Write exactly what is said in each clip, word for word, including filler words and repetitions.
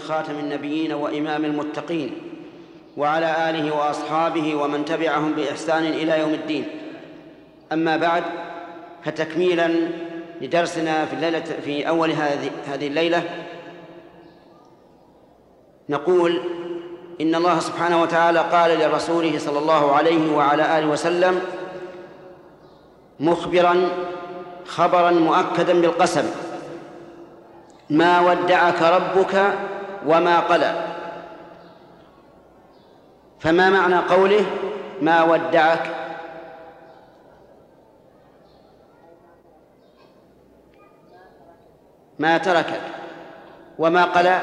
خاتم النبيين وإمام المتقين وعلى آله وأصحابه ومن تبعهم بإحسان إلى يوم الدين. أما بعد، فتكميلا لدرسنا في الليلة في أول هذه الليلة نقول إن الله سبحانه وتعالى قال لرسوله صلى الله عليه وعلى آله وسلم مخبرا خبرا مؤكدا بالقسم: ما ودعك ربك وما قلى. فما معنى قوله ما ودعك؟ ما تركك. وما قلى؟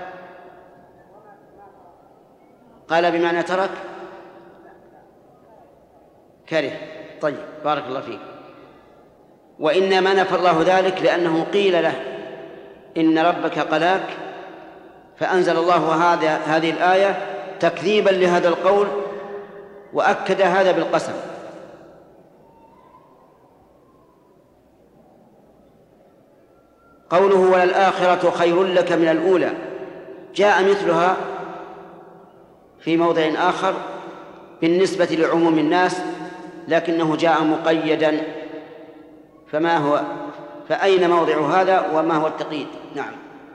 قال بمعنى ترك، كره. طيب، بارك الله فيك. وإنما نفى الله ذلك لأنه قيل له إن ربك قلاك، فأنزل الله هذا هذه الآية تكذيبا لهذا القول وأكد هذا بالقسم. قوله وللآخرة خير لك من الأولى جاء مثلها في موضع آخر بالنسبة لعموم الناس، لكنه جاء مقيدا. فما هو فأين موضع هذا وما هو التقييد؟ نعم.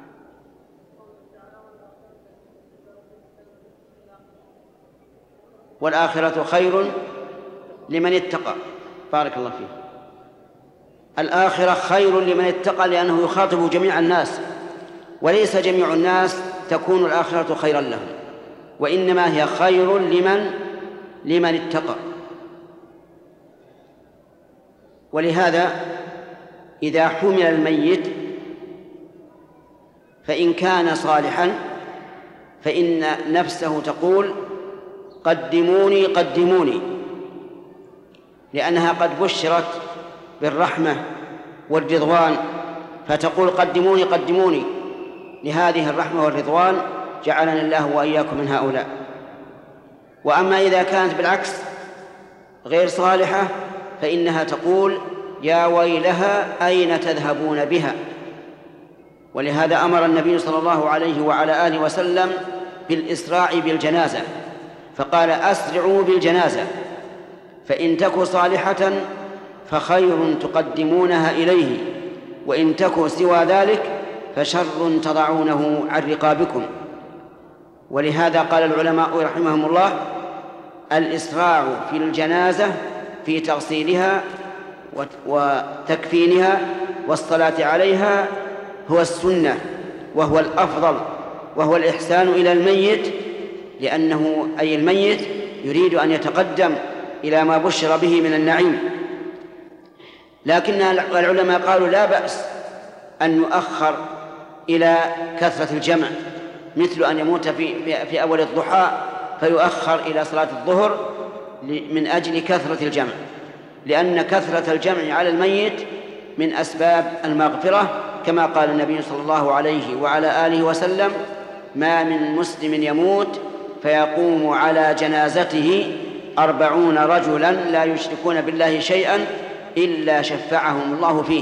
والآخرة خير لمن اتقى. بارك الله فيه. الآخرة خير لمن اتقى لأنه يخاطب جميع الناس، وليس جميع الناس تكون الآخرة خيرا لهم، وإنما هي خير لمن لمن اتقى. ولهذا إذا حمل الميت فإن كان صالحا فإن نفسه تقول قدموني قدموني، لأنها قد بشرت بالرحمة والرضوان، فتقول قدموني قدموني لهذه الرحمة والرضوان، جعلنا الله وإياكم من هؤلاء. وأما إذا كانت بالعكس غير صالحة فإنها تقول يا ويلها أين تذهبون بها. ولهذا أمر النبي صلى الله عليه وعلى آله وسلم بالإسراع بالجنازة، فقال أسرعوا بالجنازة، فإن تك صالحة فخير تقدمونها إليه، وإن تك سوى ذلك فشر تضعونه عن رقابكم. ولهذا قال العلماء رحمهم الله الإسراع في الجنازة في تغسيلها وتكفينها والصلاة عليها هو السنة وهو الأفضل وهو الإحسان إلى الميت، لأنه أي الميت يريد أن يتقدم إلى ما بشر به من النعيم. لكن العلماء قالوا لا بأس أن يؤخر إلى كثرة الجمع، مثل أن يموت في, في أول الضحى فيؤخر إلى صلاة الظهر من أجل كثرة الجمع، لأن كثرة الجمع على الميت من أسباب المغفرة، كما قال النبي صلى الله عليه وعلى آله وسلم ما من مسلم يموت فيقوم على جنازته أربعون رجلا لا يشركون بالله شيئا إلا شفعهم الله فيه.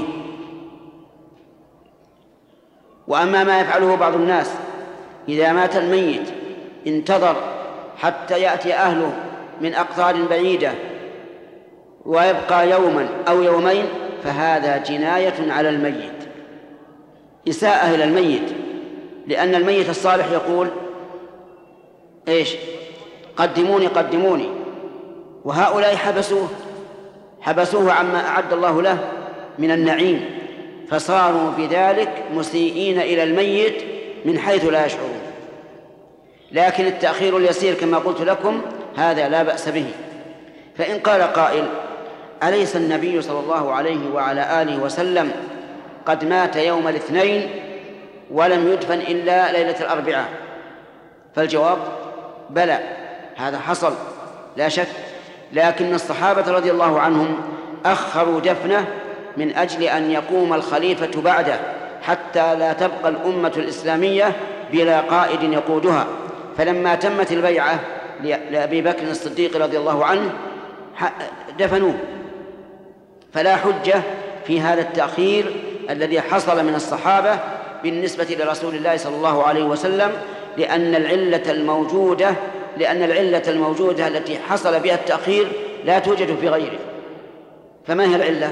وأما ما يفعله بعض الناس إذا مات الميت انتظر حتى يأتي أهله من أقطار بعيدة ويبقى يوما أو يومين، فهذا جناية على الميت، إساءة إلى الميت، لأن الميت الصالح يقول إيش؟ قدموني قدموني، وهؤلاء حبسوه حبسوه عما أعد الله له من النعيم، فصاروا بذلك مسيئين إلى الميت من حيث لا يشعرون. لكن التأخير اليسير كما قلت لكم هذا لا بأس به. فإن قال قائل أليس النبي صلى الله عليه وعلى آله وسلم قد مات يوم الاثنين ولم يدفن إلا ليلة الأربعاء؟ فالجواب بلى، هذا حصل لا شك، لكن الصحابة رضي الله عنهم أخروا دفنه من أجل أن يقوم الخليفة بعده حتى لا تبقى الأمة الإسلامية بلا قائد يقودها. فلما تمت البيعة لأبي بكر الصديق رضي الله عنه دفنوه، فلا حجة في هذا التأخير الذي حصل من الصحابة بالنسبة لرسول الله صلى الله عليه وسلم، لأن العلة الموجودة لأن العلة الموجودة التي حصل بها التأخير لا توجد في غيره. فما هي العلة؟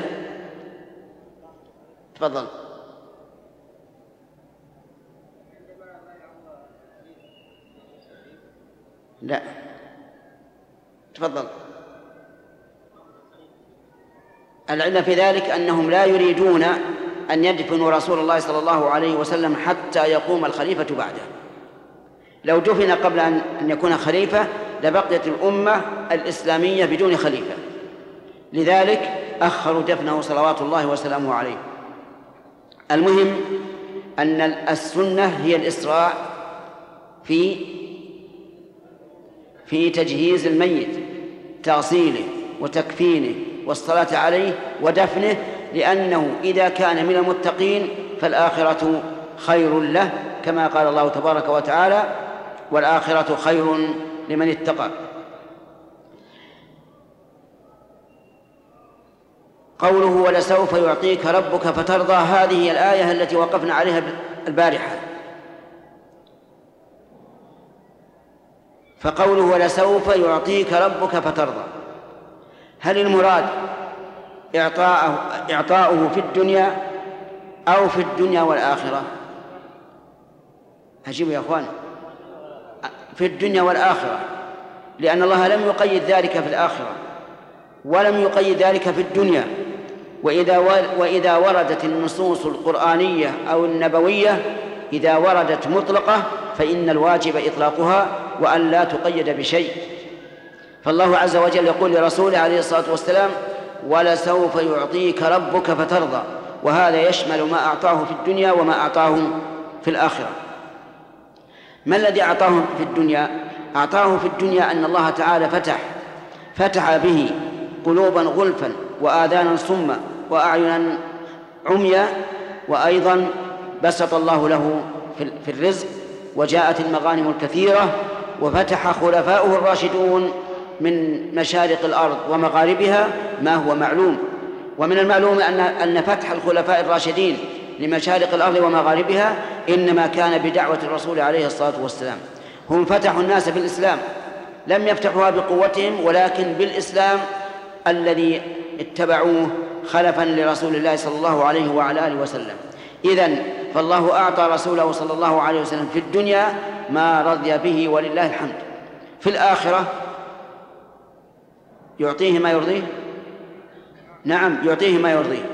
تفضل. لا، تفضل. العلة في ذلك أنهم لا يريدون أن يدفنوا رسول الله صلى الله عليه وسلم حتى يقوم الخليفة بعده. لو دفن قبل أن يكون خليفة لبقيت الأمة الإسلامية بدون خليفة، لذلك أخروا دفنه صلوات الله وسلامه عليه. المهم أن السنة هي الإسراع في في تجهيز الميت، تغسيله وتكفينه والصلاة عليه ودفنه، لأنه إذا كان من المتقين فالآخرة خير له، كما قال الله تبارك وتعالى: والآخرة خير لمن اتقى. قوله ولسوف يعطيك ربك فترضى، هذه الآية التي وقفنا عليها البارحة. فقوله ولسوف يعطيك ربك فترضى، هل المراد إعطاءه, إعطاؤه في الدنيا أو في الدنيا والآخرة؟ أجيبوا يا أخوان، في الدنيا والآخرة، لأن الله لم يقيد ذلك في الآخرة ولم يقيد ذلك في الدنيا. وإذا وإذا وردت النصوص القرآنية أو النبوية إذا وردت مطلقة فإن الواجب إطلاقها وأن لا تقيد بشيء. فالله عز وجل يقول لرسوله عليه الصلاة والسلام: ولسوف يعطيك ربك فترضى، وهذا يشمل ما أعطاه في الدنيا وما أعطاه في الآخرة. ما الذي أعطاه في الدنيا؟ أعطاه في الدنيا أن الله تعالى فتح فتح به قلوبا غلفا وآذانا صما وأعينا عميا، وأيضا بسط الله له في الرزق، وجاءت المغانم الكثيرة، وفتح خلفاؤه الراشدون من مشارق الأرض ومغاربها ما هو معلوم. ومن المعلوم أن أن فتح الخلفاء الراشدين لمشارق الأرض ومغاربها إنما كان بدعوة الرسول عليه الصلاة والسلام. هم فتحوا الناس بالإسلام، لم يفتحوها بقوتهم ولكن بالإسلام الذي اتبعوه خلفا لرسول الله صلى الله عليه وعلى آله وسلم. إذن فالله أعطى رسوله صلى الله عليه وسلم في الدنيا ما رضي به ولله الحمد. في الآخرة يعطيه ما يرضيه؟ نعم، يعطيه ما يرضيه،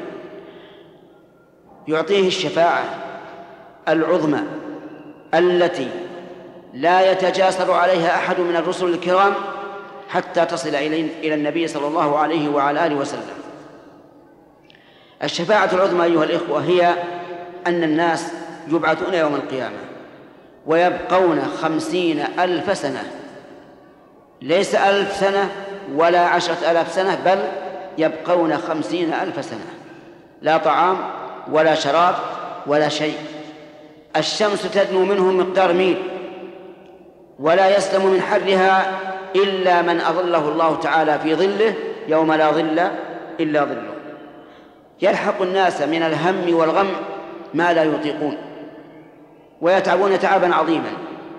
يعطيه الشفاعة العظمى التي لا يتجاسر عليها أحد من الرسل الكرام حتى تصل إلى النبي صلى الله عليه وعلى آله وسلم. الشفاعة العظمى أيها الإخوة هي أن الناس يبعثون يوم القيامة ويبقون خمسين ألف سنة، ليس ألف سنة ولا عشرة ألاف سنة، بل يبقون خمسين ألف سنة، لا طعام ولا شراب ولا شيء. الشمس تدنو منهم مقدار ميل، ولا يسلم من حرها إلا من أظله الله تعالى في ظله يوم لا ظل إلا ظله. يلحق الناس من الهم والغم ما لا يطيقون، ويتعبون تعبا عظيما،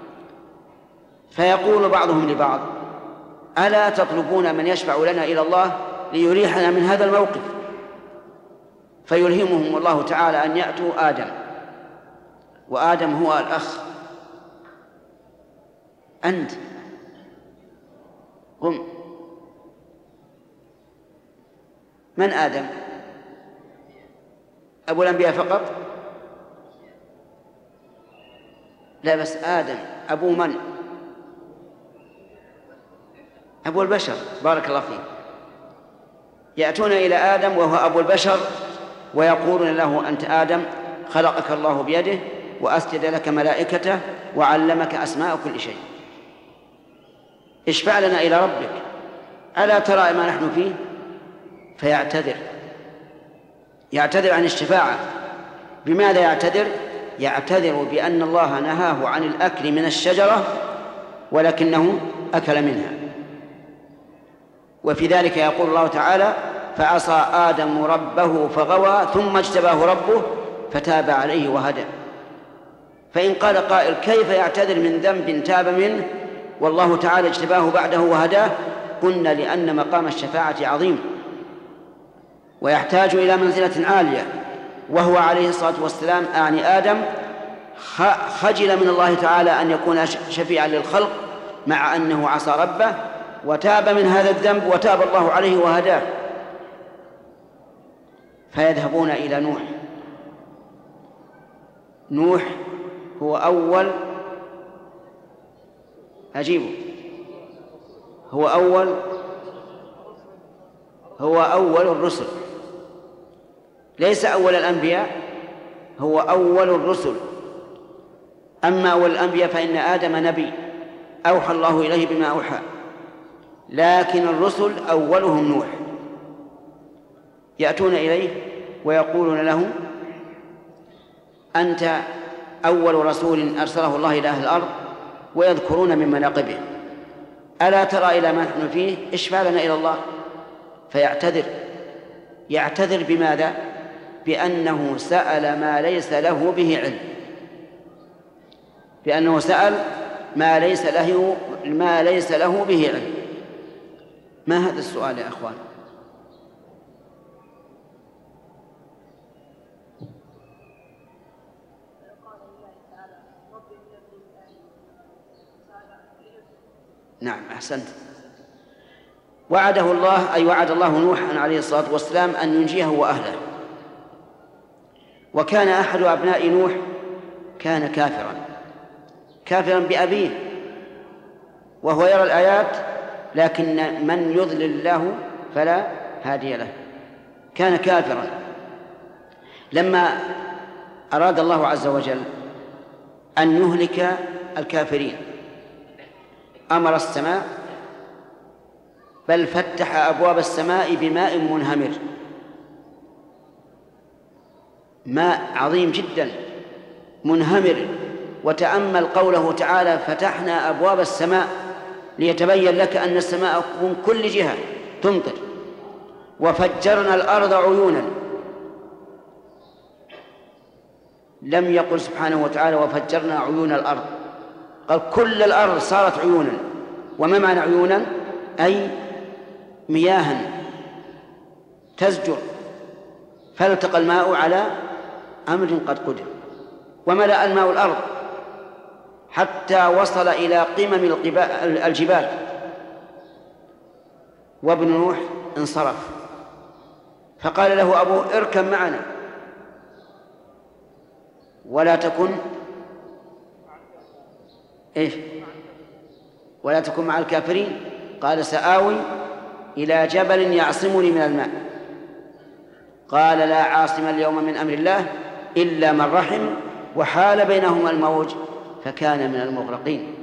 فيقول بعضهم لبعض: ألا تطلبون من يشفع لنا إلى الله ليريحنا من هذا الموقف؟ فيلهمهم الله تعالى أن يأتوا آدم، وآدم هو الأخ. أنت قم. من آدم؟ أبو الأنبياء فقط؟ لا، بس آدم أبو من؟ أبو البشر. بارك الله فيك. يأتون إلى آدم وهو أبو البشر ويقولون له: أنت آدم خلقك الله بيده وأسجد لك ملائكته وعلمك أسماء كل شيء، اشفع لنا إلى ربك، ألا ترى ما نحن فيه؟ فيعتذر يعتذر عن الشفاعة. بماذا يعتذر؟ يعتذر بأن الله نهاه عن الأكل من الشجرة ولكنه أكل منها. وفي ذلك يقول الله تعالى: فعصى آدم ربه فغوى ثم اجتباه ربه فتاب عليه وهدى. فإن قال قائل كيف يعتذر من ذنب تاب منه والله تعالى اجتباه بعده وهداه؟ قلنا لأن مقام الشفاعة عظيم ويحتاج إلى منزلة عالية، وهو عليه الصلاة والسلام أعني آدم خجل من الله تعالى أن يكون شفيعا للخلق مع أنه عصى ربه وتاب من هذا الذنب وتاب الله عليه وهداه. فيذهبون إلى نوح. نوح هو أول أجيبه هو أول هو أول الرسل، ليس أول الأنبياء، هو أول الرسل. أما أول الأنبياء فإن آدم نبي أوحى الله إليه بما أوحى، لكن الرسل أولهم نوح. يأتون إليه ويقولون له أنت أول رسول أرسله الله إلى أهل الأرض، ويذكرون من مناقبه، ألا ترى إلى ما نحن فيه؟ اشفع لنا إلى الله. فيعتذر. يعتذر بماذا؟ بأنه سأل ما ليس له به علم، بأنه سأل ما ليس له ما ليس له به علم. ما هذا السؤال يا أخوان؟ نعم أحسنت. وعده الله أي وعد الله نوحا عليه الصلاة والسلام أن ينجيه وأهله. وكان أحد أبناء نوح كان كافرا كافرا بأبيه، وهو يرى الآيات لكن من يضلل الله فلا هادي له. كان كافرا. لما أراد الله عز وجل أن يهلك الكافرين أمر السماء، بل فتح أبواب السماء بماء منهمر، ماء عظيم جدا منهمر. وتأمل قوله تعالى فتحنا أبواب السماء، ليتبين لك أن السماء من كل جهة تمطر. وفجرنا الأرض عيونا، لم يقل سبحانه وتعالى وفجرنا عيون الأرض، قال كل الأرض صارت عيونا. وما معنى عيونا؟ أي مياها تزجر، فالتقى الماء على أمر قد قدر، وملأ الماء الأرض حتى وصل إلى قمم الجبال. وابن نوح انصرف، فقال له أبوه اركب معنا ولا تكن إيش ولا تكن مع الكافرين. قال سآوي إلى جبل يعصمني من الماء. قال لا عاصم اليوم من أمر الله إلا من رحم، وحال بينهما الموج فكان من المغرقين.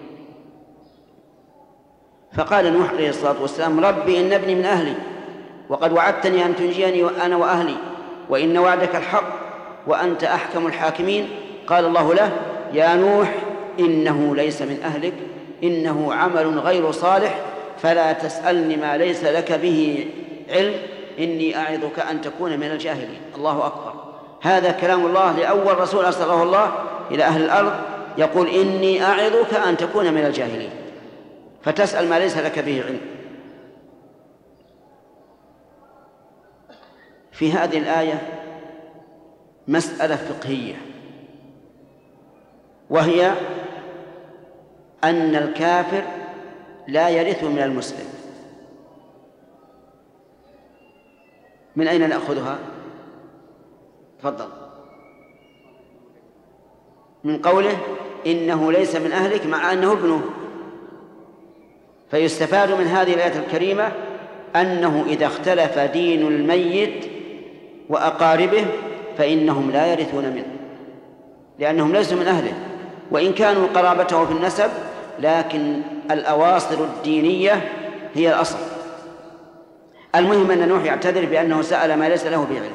فقال نوح عليه الصلاة والسلام ربي إن ابني من أهلي وقد وعدتني أن تنجيني وأنا وأهلي، وإن وعدك الحق وأنت أحكم الحاكمين. قال الله له يا نوح إنه ليس من أهلك إنه عمل غير صالح فلا تسألني ما ليس لك به علم إني أعظك أن تكون من الجاهلين. الله أكبر. هذا كلام الله لأول رسول أرسله الله إلى أهل الأرض، يقول إني أعظك أن تكون من الجاهلين، فتسأل ما ليس لك به علم. في هذه الآية مسألة فقهية، وهي أن الكافر لا يرث من المسلم. من أين نأخذها؟ تفضل. من قوله إنه ليس من أهلك مع أنه ابنه. فيستفاد من هذه الآية الكريمة أنه إذا اختلف دين الميت وأقاربه فإنهم لا يرثون منه، لأنهم ليسوا من أهله، وإن كانوا قرابته في النسب، لكن الأواصر الدينية هي الأصل. المهم أن نوح يعتذر بأنه سأل ما ليس له بعلم.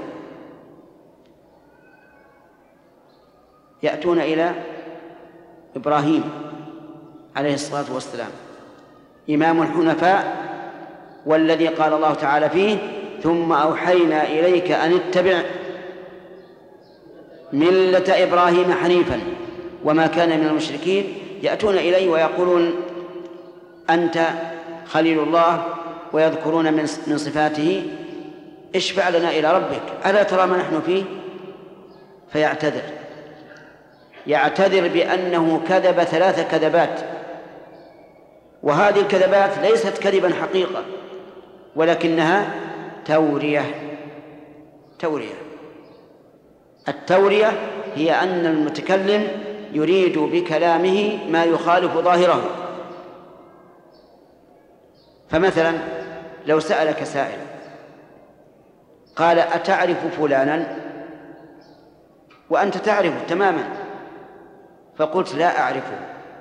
يأتون إلى إبراهيم عليه الصلاة والسلام إمام الحنفاء، والذي قال الله تعالى فيه ثم أوحينا إليك أن اتبع ملة إبراهيم حنيفا وما كان من المشركين يأتون إليه ويقولون أنت خليل الله، ويذكرون من صفاته اشفع لنا إلى ربك، ألا ترى ما نحن فيه؟ فيعتذر يعتذر بأنه كذب ثلاث كذبات، وهذه الكذبات ليست كذبا حقيقة ولكنها تورية. تورية التورية هي أن المتكلم يريد بكلامه ما يخالف ظاهره. فمثلا لو سألك سائل قال أتعرف فلانا؟ وأنت تعرفه تماما، فقلت لا أعرفه،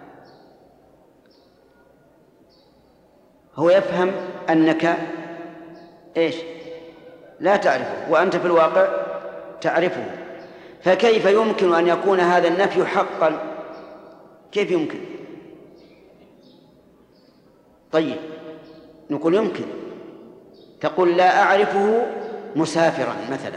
هو يفهم أنك إيش؟ لا تعرفه، وأنت في الواقع تعرفه. فكيف يمكن أن يكون هذا النفي حقا؟ كيف يمكن؟ طيب نقول يمكن. تقول لا أعرفه مسافرا مثلا،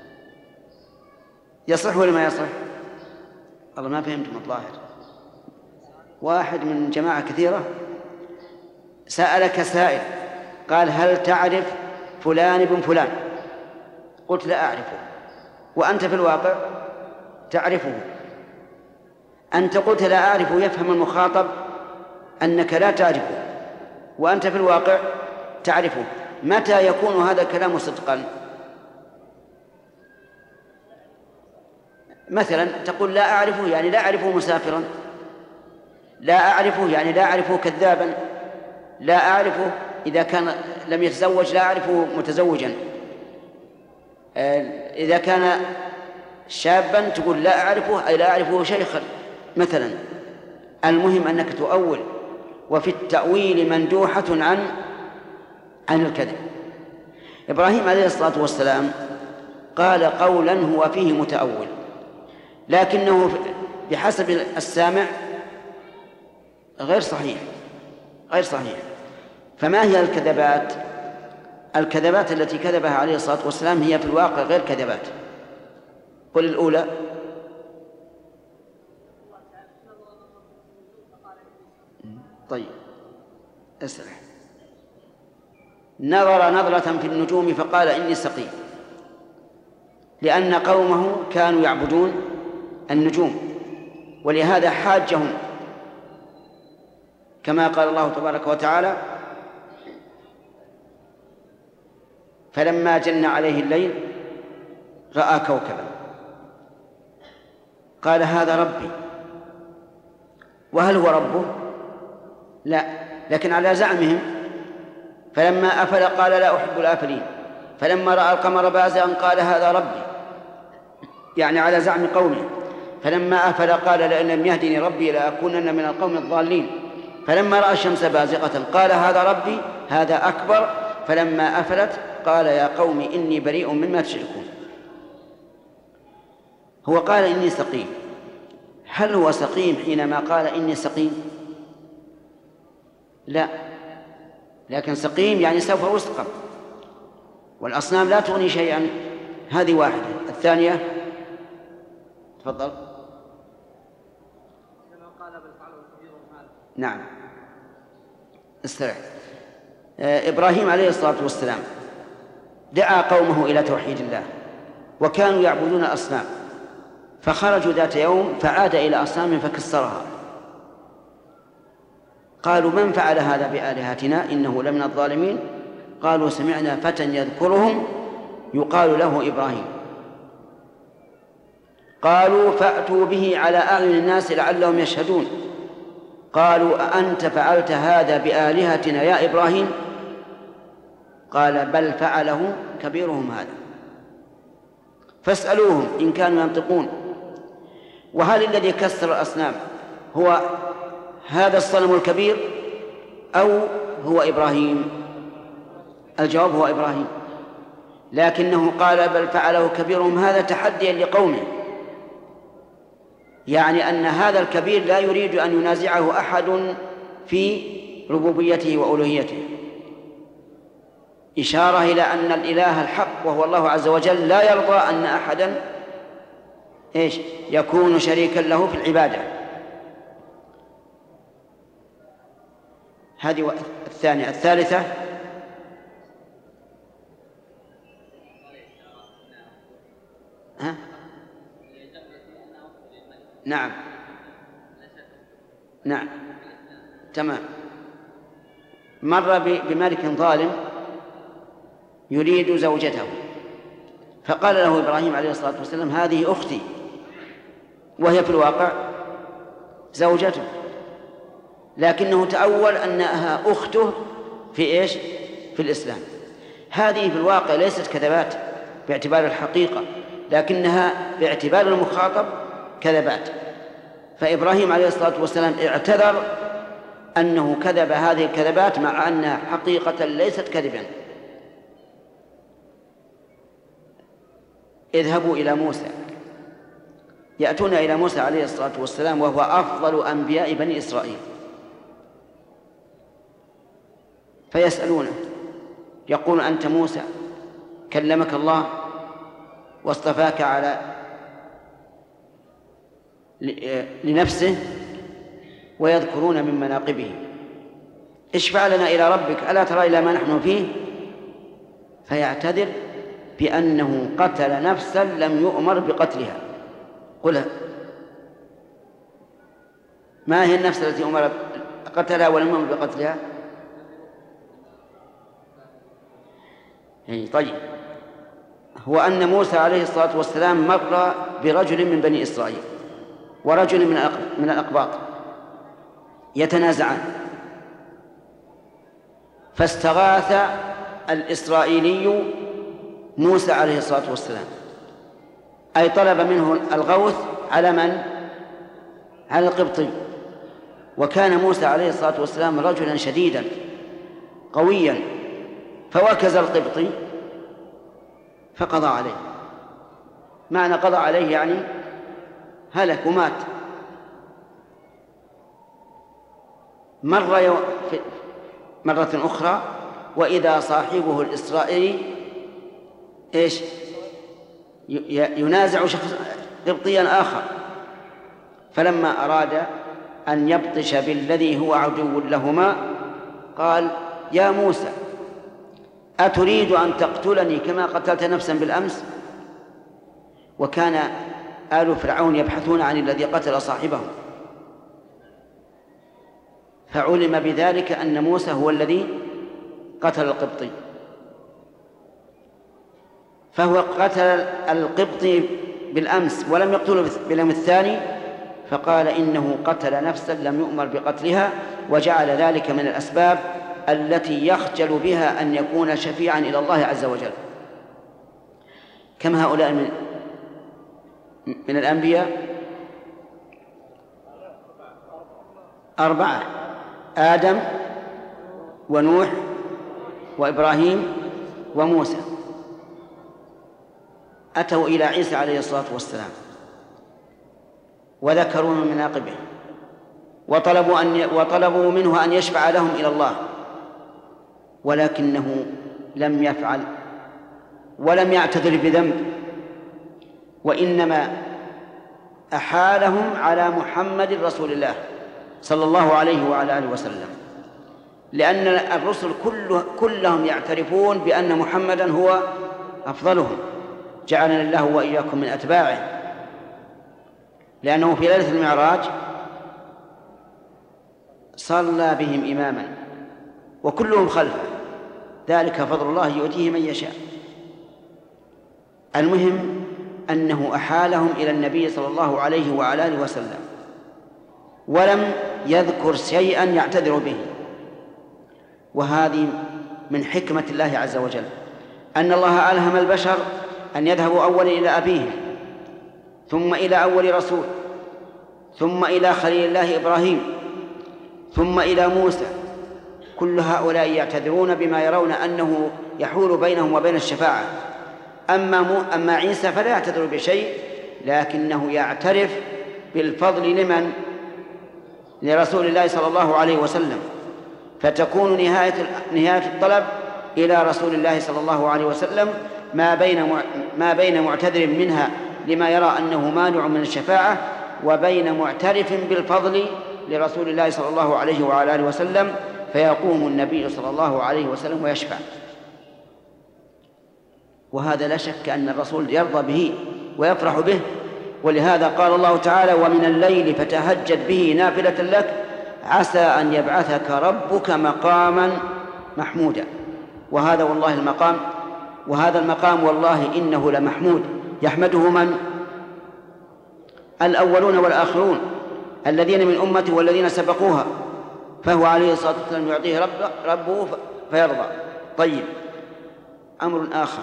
يصح ولا ما يصح؟ الله ما فهمتم الظاهر. واحد من جماعة كثيرة سألك سائل قال هل تعرف فلان ابن فلان؟ قلت لا أعرفه، وأنت في الواقع تعرفه. أنت قلت لا أعرفه، يفهم المخاطب أنك لا تعرفه، وأنت في الواقع تعرفه. متى يكون هذا الكلام صدقا؟ مثلا تقول لا أعرفه يعني لا أعرفه مسافرا، لا أعرفه يعني لا أعرفه كذابا، لا أعرفه إذا كان لم يتزوج لا أعرفه متزوجا، إذا كان شابا تقول لا أعرفه أي لا أعرفه شيخا مثلا. المهم أنك تؤول، وفي التأويل مندوحة عن عن الكذب. إبراهيم عليه الصلاة والسلام قال قولا هو فيه متأول، لكنه بحسب السامع غير صحيح غير صحيح. فما هي الكذبات؟ الكذبات التي كذبها عليه الصلاة والسلام هي في الواقع غير كذبات. قل الأولى. طيب اسرح. نظر نظرة في النجوم فقال إني سقيم، لأن قومه كانوا يعبدون النجوم، ولهذا حاجهم كما قال الله تبارك وتعالى فلما جن عليه الليل رأى كوكبا قال هذا ربي. وهل هو ربه؟ لا، لكن على زعمهم. فلما أفل قال لا أحب الآفلين، فلما رأى القمر بازغا قال هذا ربي، يعني على زعم قومه. فلما أفل قال لئن لم يهدني ربي لأكونن من القوم الضالين، فلما رأى الشمس بازغة قال هذا ربي هذا أكبر، فلما أفلت قال يا قوم إني بريء مما تشركون. هو قال إني سقيم. هل هو سقيم حينما قال إني سقيم؟ لا، لكن سقيم يعني سوف يسقم، والأصنام لا تغني شيئا. هذه واحدة. الثانية تفضل. نعم استرح. إبراهيم عليه الصلاة والسلام دعا قومه إلى توحيد الله، وكانوا يعبدون الأصنام، فخرجوا ذات يوم فعاد إلى أصنام فكسرها. قالوا من فعل هذا بآلهتنا إنه لمن الظالمين؟ قالوا سمعنا فتى يذكرهم يقال له إبراهيم. قالوا فأتوا به على أعين الناس لعلهم يشهدون. قالوا أأنت فعلت هذا بآلهتنا يا إبراهيم؟ قال بل فعله كبيرهم هذا فاسألوهم إن كانوا ينطقون. وهل الذي كسر الأصنام هو هذا الصنم الكبير أو هو إبراهيم؟ الجواب هو إبراهيم، لكنه قال بل فعله كبيرهم هذا تحديا لقومه، يعني أن هذا الكبير لا يريد أن ينازعه أحد في ربوبيته وألوهيته، إشارة إلى أن الإله الحق وهو الله عز وجل لا يرضى أن أحدا إيش يكون شريكا له في العبادة. هذه الثانية. الثالثة ها؟ نعم نعم تمام. مر بملك ظالم يريد زوجته، فقال له إبراهيم عليه الصلاة والسلام هذه أختي، وهي في الواقع زوجته، لكنه تأول أنها أخته في إيش؟ في الإسلام. هذه في الواقع ليست كذبات باعتبار الحقيقة، لكنها باعتبار المخاطب كذبات. فإبراهيم عليه الصلاة والسلام اعتذر أنه كذب هذه الكذبات مع أنها حقيقة ليست كذبا. اذهبوا إلى موسى، يأتون إلى موسى عليه الصلاة والسلام وهو أفضل أنبياء بني إسرائيل، فيسألونه، يقول أنت موسى كلمك الله واصطفاك على لنفسه، ويذكرون من مناقبه، اشفع لنا إلى ربك ألا ترى إلى ما نحن فيه؟ فيعتذر بأنه قتل نفسا لم يؤمر بقتلها. قل ما هي النفس التي أمر قتلها ولم يؤمر بقتلها؟ طيب، هو أن موسى عليه الصلاة والسلام مر برجل من بني إسرائيل ورجل من الأقباط يتنازعان، فاستغاث الإسرائيلي موسى عليه الصلاة والسلام، أي طلب منه الغوث على من؟ على القبطي. وكان موسى عليه الصلاة والسلام رجلا شديدا قويا، فوكز القبطي فقضى عليه. معنى قضى عليه يعني هلك ومات. مر يو... مرة أخرى وإذا صاحبه الإسرائيلي إيش؟ ينازع شخص قبطيا آخر، فلما أراد أن يبطش بالذي هو عدو لهما قال يا موسى أتريد أن تقتلني كما قتلت نفسا بالأمس؟ وكان آل فرعون يبحثون عن الذي قتل صاحبه، فعلم بذلك أن موسى هو الذي قتل القبطي، فهو قتل القبطي بالأمس ولم يقتله باليوم الثاني، فقال إنه قتل نفسا لم يؤمر بقتلها، وجعل ذلك من الأسباب التي يخجل بها أن يكون شفيعا إلى الله عز وجل. كم هؤلاء من, من الأنبياء؟ أربعة: آدم ونوح وإبراهيم وموسى. أتوا إلى عيسى عليه الصلاة والسلام وذكروا من مناقبه وطلبوا, أن وطلبوا منه أن يشفع لهم إلى الله، ولكنه لم يفعل ولم يعتذر بذنب، وإنما أحالهم على محمد رسول الله صلى الله عليه وعلى آله وسلم، لأن الرسل كلهم يعترفون بأن محمدا هو أفضلهم، جعلنا الله وإياكم من أتباعه، لأنه في ليلة المعراج صلى بهم إماما وكلهم خلفه، ذلك فضل الله يؤتيه من يشاء. المهم أنه أحالهم إلى النبي صلى الله عليه وعلى آله وسلم ولم يذكر شيئا يعتذر به. وهذه من حكمة الله عز وجل، أن الله ألهم البشر أن يذهبوا أولا إلى أبيهم، ثم إلى أول رسول، ثم إلى خليل الله إبراهيم، ثم إلى موسى. كل هؤلاء يعتذرون بما يرون أنه يحول بينهم وبين الشفاعة. أما, مو أما عيسى فلا يعتذر بشيء، لكنه يعترف بالفضل لمن؟ لرسول الله صلى الله عليه وسلم، فتكون نهاية نهاية الطلب إلى رسول الله صلى الله عليه وسلم، ما بين ما بين معتذر منها لما يرى أنه مانع من الشفاعة، وبين معترف بالفضل لرسول الله صلى الله عليه وعلى آله وسلم فيقوم النبي صلى الله عليه وسلم ويشفع. وهذا لا شك أن الرسول يرضى به ويفرح به، ولهذا قال الله تعالى: ومن الليل فتهجد به نافلة لك عسى أن يبعثك ربك مقاما محمودا. وهذا والله المقام وهذا المقام والله إنه لمحمود، يحمده من؟ الأولون والآخرون الذين من أمته والذين سبقوها، فهو عليه الصلاة والسلام يعطيه رب ربه فيرضى. طيب، أمر آخر: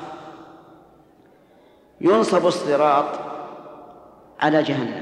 ينصب الصراط على جهنم،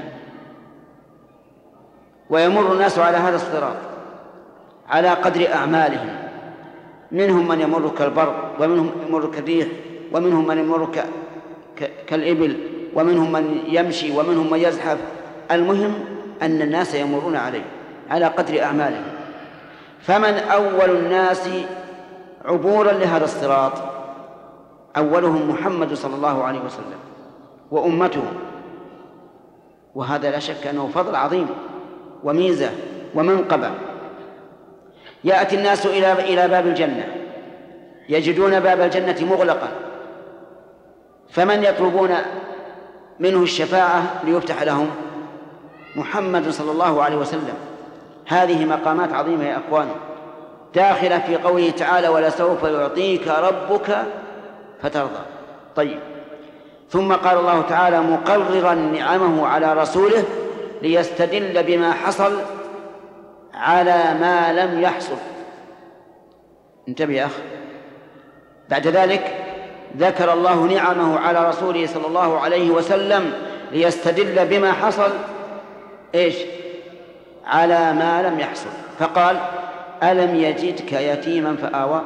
ويمر الناس على هذا الصراط على قدر أعمالهم، منهم من يمر كالبرق، ومنهم يمر كالريح، ومنهم من يمر ك... ك... كالإبل، ومنهم من يمشي، ومنهم من يزحف. المهم أن الناس يمرون عليه على قدر أعمالهم. فمن أول الناس عبورا لهذا الصراط؟ أولهم محمد صلى الله عليه وسلم وأمته، وهذا لا شك أنه فضل عظيم وميزة ومنقبة. يأتي الناس إلى إلى باب الجنة، يجدون باب الجنة مغلقا، فمن يطلبون منه الشفاعة ليفتح لهم؟ محمد صلى الله عليه وسلم. هذه مقامات عظيمة يا أخوان، داخلة في قوله تعالى: ولسوف يعطيك ربك فترضى. طيب، ثم قال الله تعالى مقررا نعمه على رسوله ليستدل بما حصل على ما لم يحصل. انتبه يا أخ. بعد ذلك ذكر الله نعمه على رسوله صلى الله عليه وسلم ليستدل بما حصل إيش؟ على ما لم يحصل، فقال: ألم يجدك يتيما فآوى.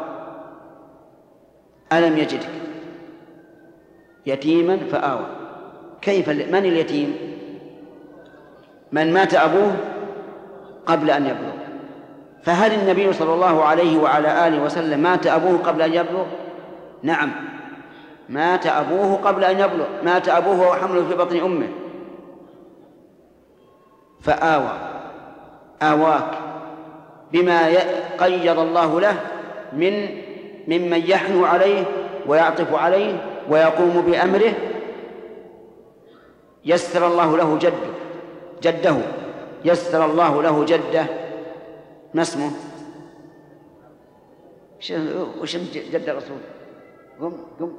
ألم يجدك يتيما فآوى. كيف؟ من اليتيم؟ من مات أبوه قبل أن يبلغ. فهل النبي صلى الله عليه وعلى آله وسلم مات أبوه قبل أن يبلغ؟ نعم، مات أبوه قبل أن يبلغ، مات أبوه وهو حمله في بطن أمه. فآوى، آواك بما قيض الله له من ممن يحنو عليه ويعطف عليه ويقوم بأمره. يسر الله له جده جده يسر الله له جده. ما اسمه؟ وش جد الرسول؟ قم قم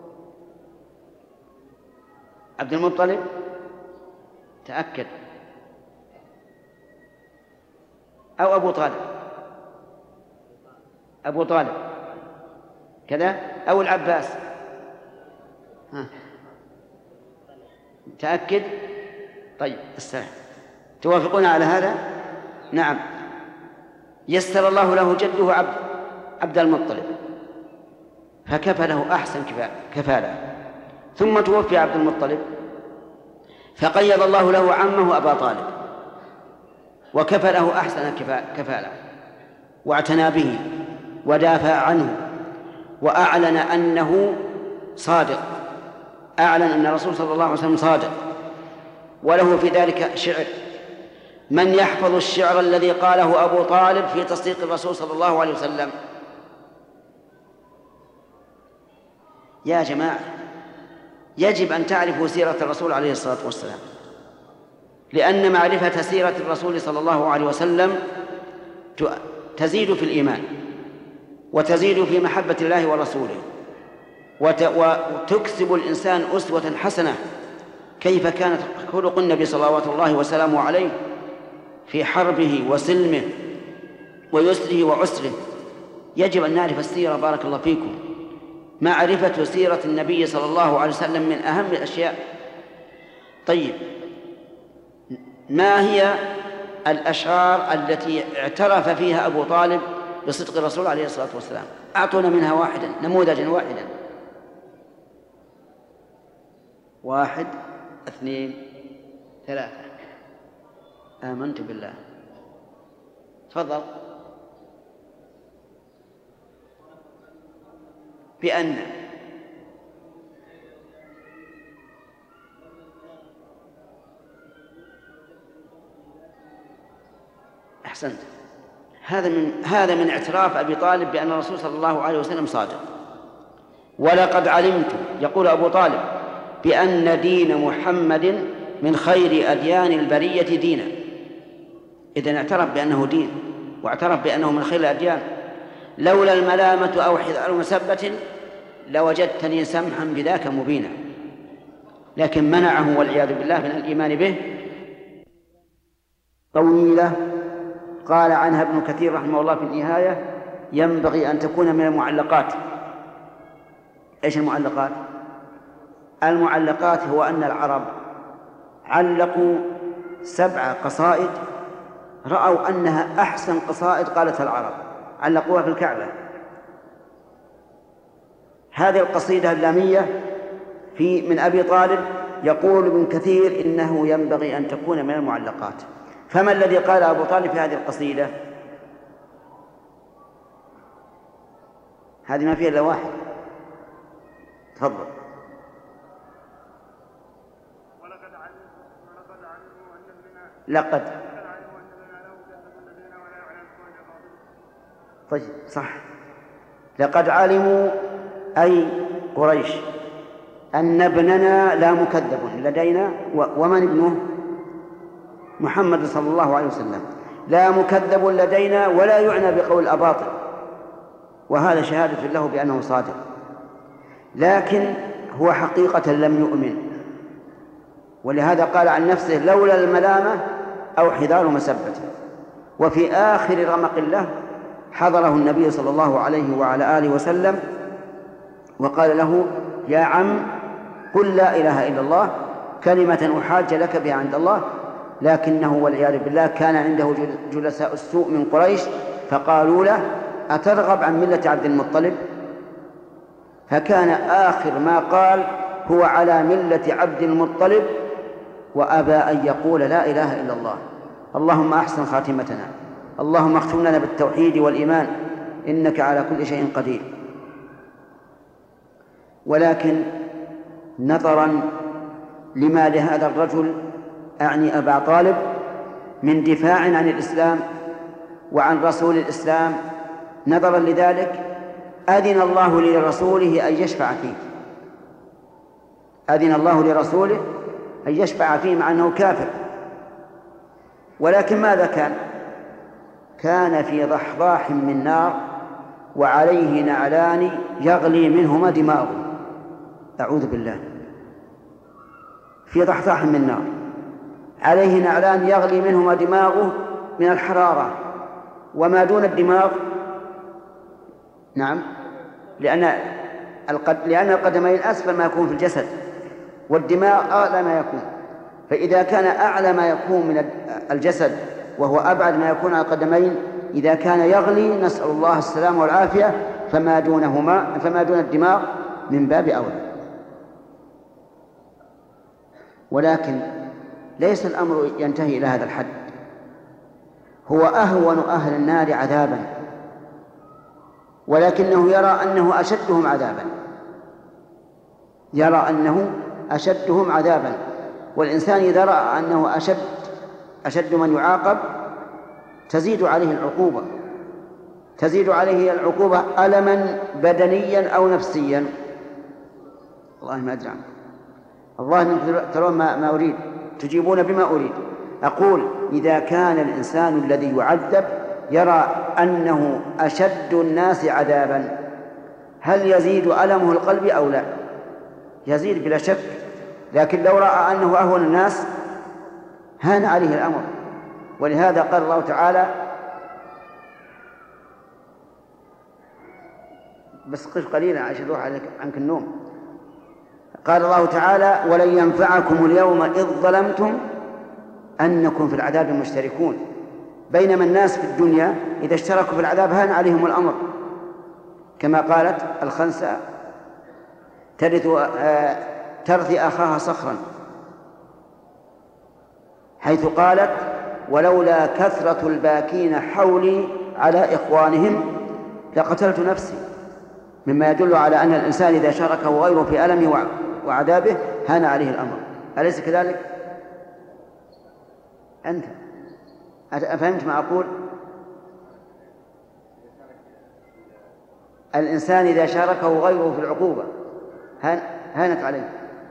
عبد المطلب. تأكد. أو أبو طالب. أبو طالب كذا، أو العباس. ها. تأكد. طيب، السلام. توافقون على هذا؟ نعم. يسر الله له جده عبد عبد المطلب، فكفله أحسن كفالة. ثم توفي عبد المطلب، فقيض الله له عمه أبا طالب، وكفله أحسن كفالة، واعتنى به ودافع عنه، وأعلن أنه صادق، أعلن أن الرسول صلى الله عليه وسلم صادق. وله في ذلك شعر: من يحفظ الشعر الذي قاله أبو طالب في تصديق الرسول صلى الله عليه وسلم؟ يا جماعة، يجب أن تعرفوا سيرة الرسول عليه الصلاة والسلام، لأن معرفة سيرة الرسول صلى الله عليه وسلم تزيد في الإيمان، وتزيد في محبة الله ورسوله، وتكسب الإنسان أسوة حسنة. كيف كانت خلق النبي صلوات الله وسلامه عليه في حربه وسلمه ويسره وعسره. يجب أن نعرف السيرة. بارك الله فيكم. معرفة سيرة النبي صلى الله عليه وسلم من أهم الأشياء. طيب، ما هي الأشعار التي اعترف فيها أبو طالب بصدق الرسول عليه الصلاة والسلام؟ أعطونا منها واحدا، نموذجا واحدا. واحد، اثنين، ثلاثة. آمنت بالله. تفضل. بأن أحسنت. هذا من هذا من اعتراف أبي طالب بأن الرسول صلى الله عليه وسلم صادق. ولقد علمت، يقول أبو طالب، بأن دين محمد من خير أديان البرية دينا. إذن اعترف بأنه دين، واعترف بأنه من خير الأديان. لولا الملامة أو حذار مسبة لوجدتني سمحا بذاك مبينا. لكن منعه والعياذ بالله من الإيمان به. طويلة قال عنها ابن كثير رحمه الله في النهاية: ينبغي أن تكون من المعلقات. إيش المعلقات؟ المعلقات هو أن العرب علقوا سبع قصائد رأوا أنها أحسن قصائد قالتها العرب، علقوها في الكعبة. هذه القصيدة اللامية في من أبي طالب، يقول ابن كثير إنه ينبغي أن تكون من المعلقات. فما الذي قال أبو طالب في هذه القصيدة؟ هذه ما فيها إلا واحد. تفضل. لقد طيب صح. لقد علموا أي قريش أن ابننا لا مكذب لدينا، ومن ابنه؟ محمد صلى الله عليه وسلم، لا مكذب لدينا ولا يعنى بقول الأباطل، وهذا شهادة له بأنه صادق. لكن هو حقيقة لم يؤمن، ولهذا قال عن نفسه: لولا الملامة أو حذار مسبة. وفي آخر رمق له حضره النبي صلى الله عليه وعلى آله وسلم وقال له: يا عم قل لا إله إلا الله كلمة أحاج لك بها عند الله. لكنه والعياذ بالله كان عنده جلساء السوء من قريش فقالوا له: أترغب عن ملة عبد المطلب؟ فكان آخر ما قال: هو على ملة عبد المطلب، وأبى أن يقول لا إله إلا الله. اللهم أحسن خاتمتنا، اللهم اختم لنا بالتوحيد والإيمان، إنك على كل شيء قدير. ولكن نظرا لما لهذا الرجل، أعني أبا طالب، من دفاع عن الإسلام وعن رسول الإسلام، نظرا لذلك أذن الله لرسوله أن يشفع فيه، أذن الله لرسوله أن يشفع فيه مع أنه كافر. ولكن ماذا كان؟ كان في ضحضاح من نار وعليه نعلان يغلي منهما دماغه، أعوذ بالله، في ضحضاح من نار عليه نعلان يغلي منهما دماغه من الحرارة. وما دون الدماغ، نعم، لأن لأن القدمين أسفل ما يكون في الجسد، والدماغ أعلى ما يكون. فإذا كان أعلى ما يكون من الجسد وهو أبعد ما يكون على القدمين، إذا كان يغلي، نسأل الله السلامة والعافية، فما دونهما فما دون الدماغ من باب أولى. ولكن ليس الأمر ينتهي إلى هذا الحد. هو أهون أهل النار عذابا، ولكنه يرى أنه أشدهم عذابا، يرى أنه أشدهم عذابا. والإنسان إذا رأى أنه أشد أشد من يعاقب تزيد عليه العقوبة، تزيد عليه العقوبة ألما بدنيا أو نفسيا. الله ما أدري عنه، الله أنكم ترون ما, ما أريد، تجيبون بما أريد. أقول إذا كان الإنسان الذي يعذب يرى أنه أشد الناس عذابا، هل يزيد ألمه القلب أو لا؟ يزيد بلا شك. لكن لو رأى أنه أهون الناس هان عليه الأمر. ولهذا قال الله تعالى، بس قف قليلا عشان يروح عنك النوم. قال الله تعالى: ولن ينفعكم اليوم إذ ظلمتم أنكم في العذاب مشتركون. بينما الناس في الدنيا إذا اشتركوا في العذاب هان عليهم الأمر، كما قالت الخنساء: ترث ترثي أخاها صخرا، حيث قالت: ولولا كثرة الباكين حولي على إخوانهم لقتلت نفسي، مما يدل على أن الإنسان إذا شاركه غيره في ألمه وعذابه هان عليه الأمر. أليس كذلك؟ أنت أفهمت ما أقول؟ الإنسان إذا شاركه غيره في العقوبة هانت عليه،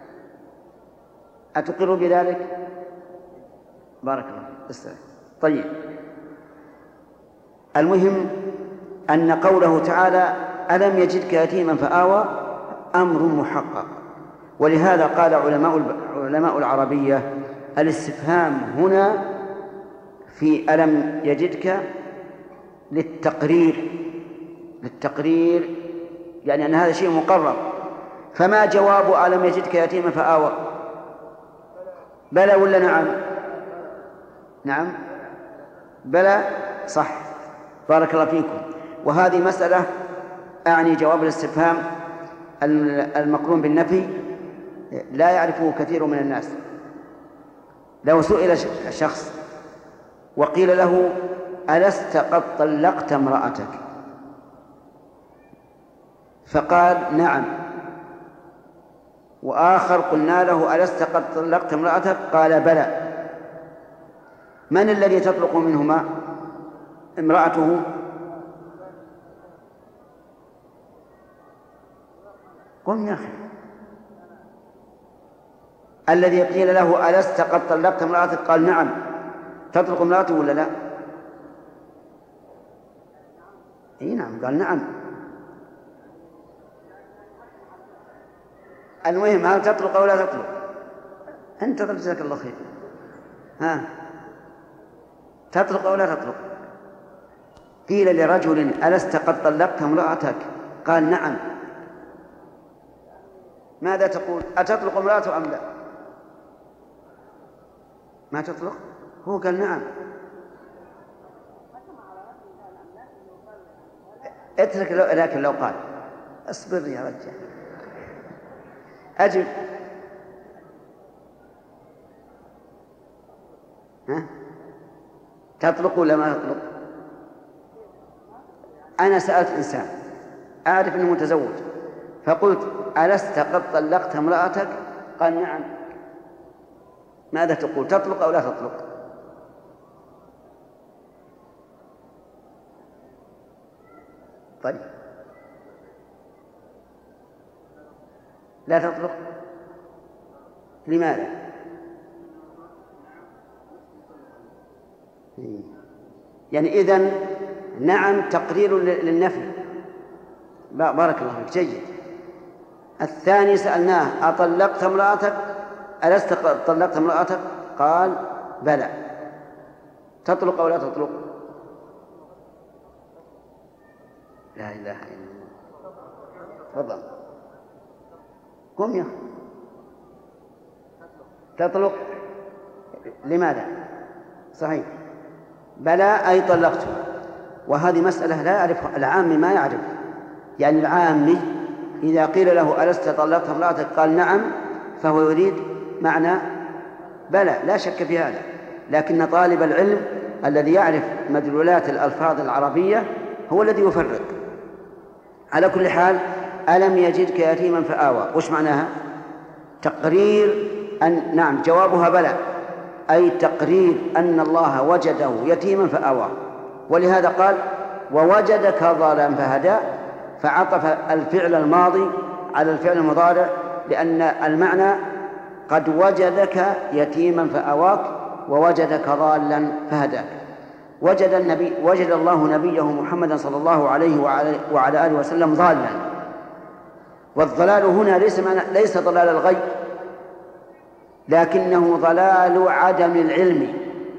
أتقر بذلك؟ بارك الله فيك. طيب، المهم أن قوله تعالى ألم يجدك يتيما فآوى أمر محقق، ولهذا قال علماء علماء العربية الاستفهام هنا في ألم يجدك للتقرير للتقرير يعني أن هذا شيء مقرر. فما جواب ألم يجدك يتيما فآوى؟ بلى ولا نعم؟ نعم بلى، صح، بارك الله فيكم. وهذه مسألة أعني جواب الاستفهام المقرون بالنفي لا يعرفه كثير من الناس. لو سئل شخص وقيل له ألست قد طلقت امرأتك؟ فقال نعم، وآخر قلنا له ألست قد طلقت امرأتك؟ قال بلى، من الذي تطلق منهما امرأته؟ قم يا أخي. الذي قيل له ألست قد طلقت امرأتك قال نعم، تطلق امرأته ولا لا؟ اي نعم، قال نعم. المهم هل تطلق أو لا تطلق؟ أنت جزاك الله خير، ها تطلق أو لا تطلق؟ قيل لرجل ألست قد طلقت امرأتك؟ قال نعم. ماذا تقول؟ أتطلق امرأته أم لا؟ ما تطلق؟ هو قال نعم. اترك، لكن لو قال اصبر يا رجال أجل. ها؟ تطلق ولا ما تطلق؟ أنا سألت إنسان أعرف أنه متزوج فقلت ألست قد طلقت امرأتك؟ قال نعم. ماذا تقول؟ تطلق أو لا تطلق؟ طيب لا تطلق. لماذا؟ يعني إذن نعم تقرير للنفي، بارك الله فيك، جيد. الثاني سألناه أطلقت امرأتك؟ ألست طلقت امرأتك؟ قال بلى. تطلق أو لا تطلق؟ لا إله إلا الله. تفضل قم يا تطلق. لماذا؟ صحيح، بلى أي طلقت. وهذه مسألة لا يعرفها العامي، ما يعرف. يعني العامي إذا قيل له ألست طلقت امرأتك قال نعم، فهو يريد معنى بلى، لا شك في هذا. لكن طالب العلم الذي يعرف مدلولات الألفاظ العربية هو الذي يفرق. على كل حال، ألم يجدك يتيما فآوى، وش معناها؟ تقرير أن نعم، جوابها بلى، أي تقرير أن الله وجده يتيما فآواه. ولهذا قال ووجدك ضالا فهدى، فعطف الفعل الماضي على الفعل المضارع، لأن المعنى قد وجدك يتيما فآواك ووجدك ضالا فهداك. وجد النبي وجد الله نبيه محمدا صلى الله عليه وعلى آله وسلم ضالا. والضلال هنا ليس معنى ليس ضلال الغي، لكنه ضلال عدم العلم.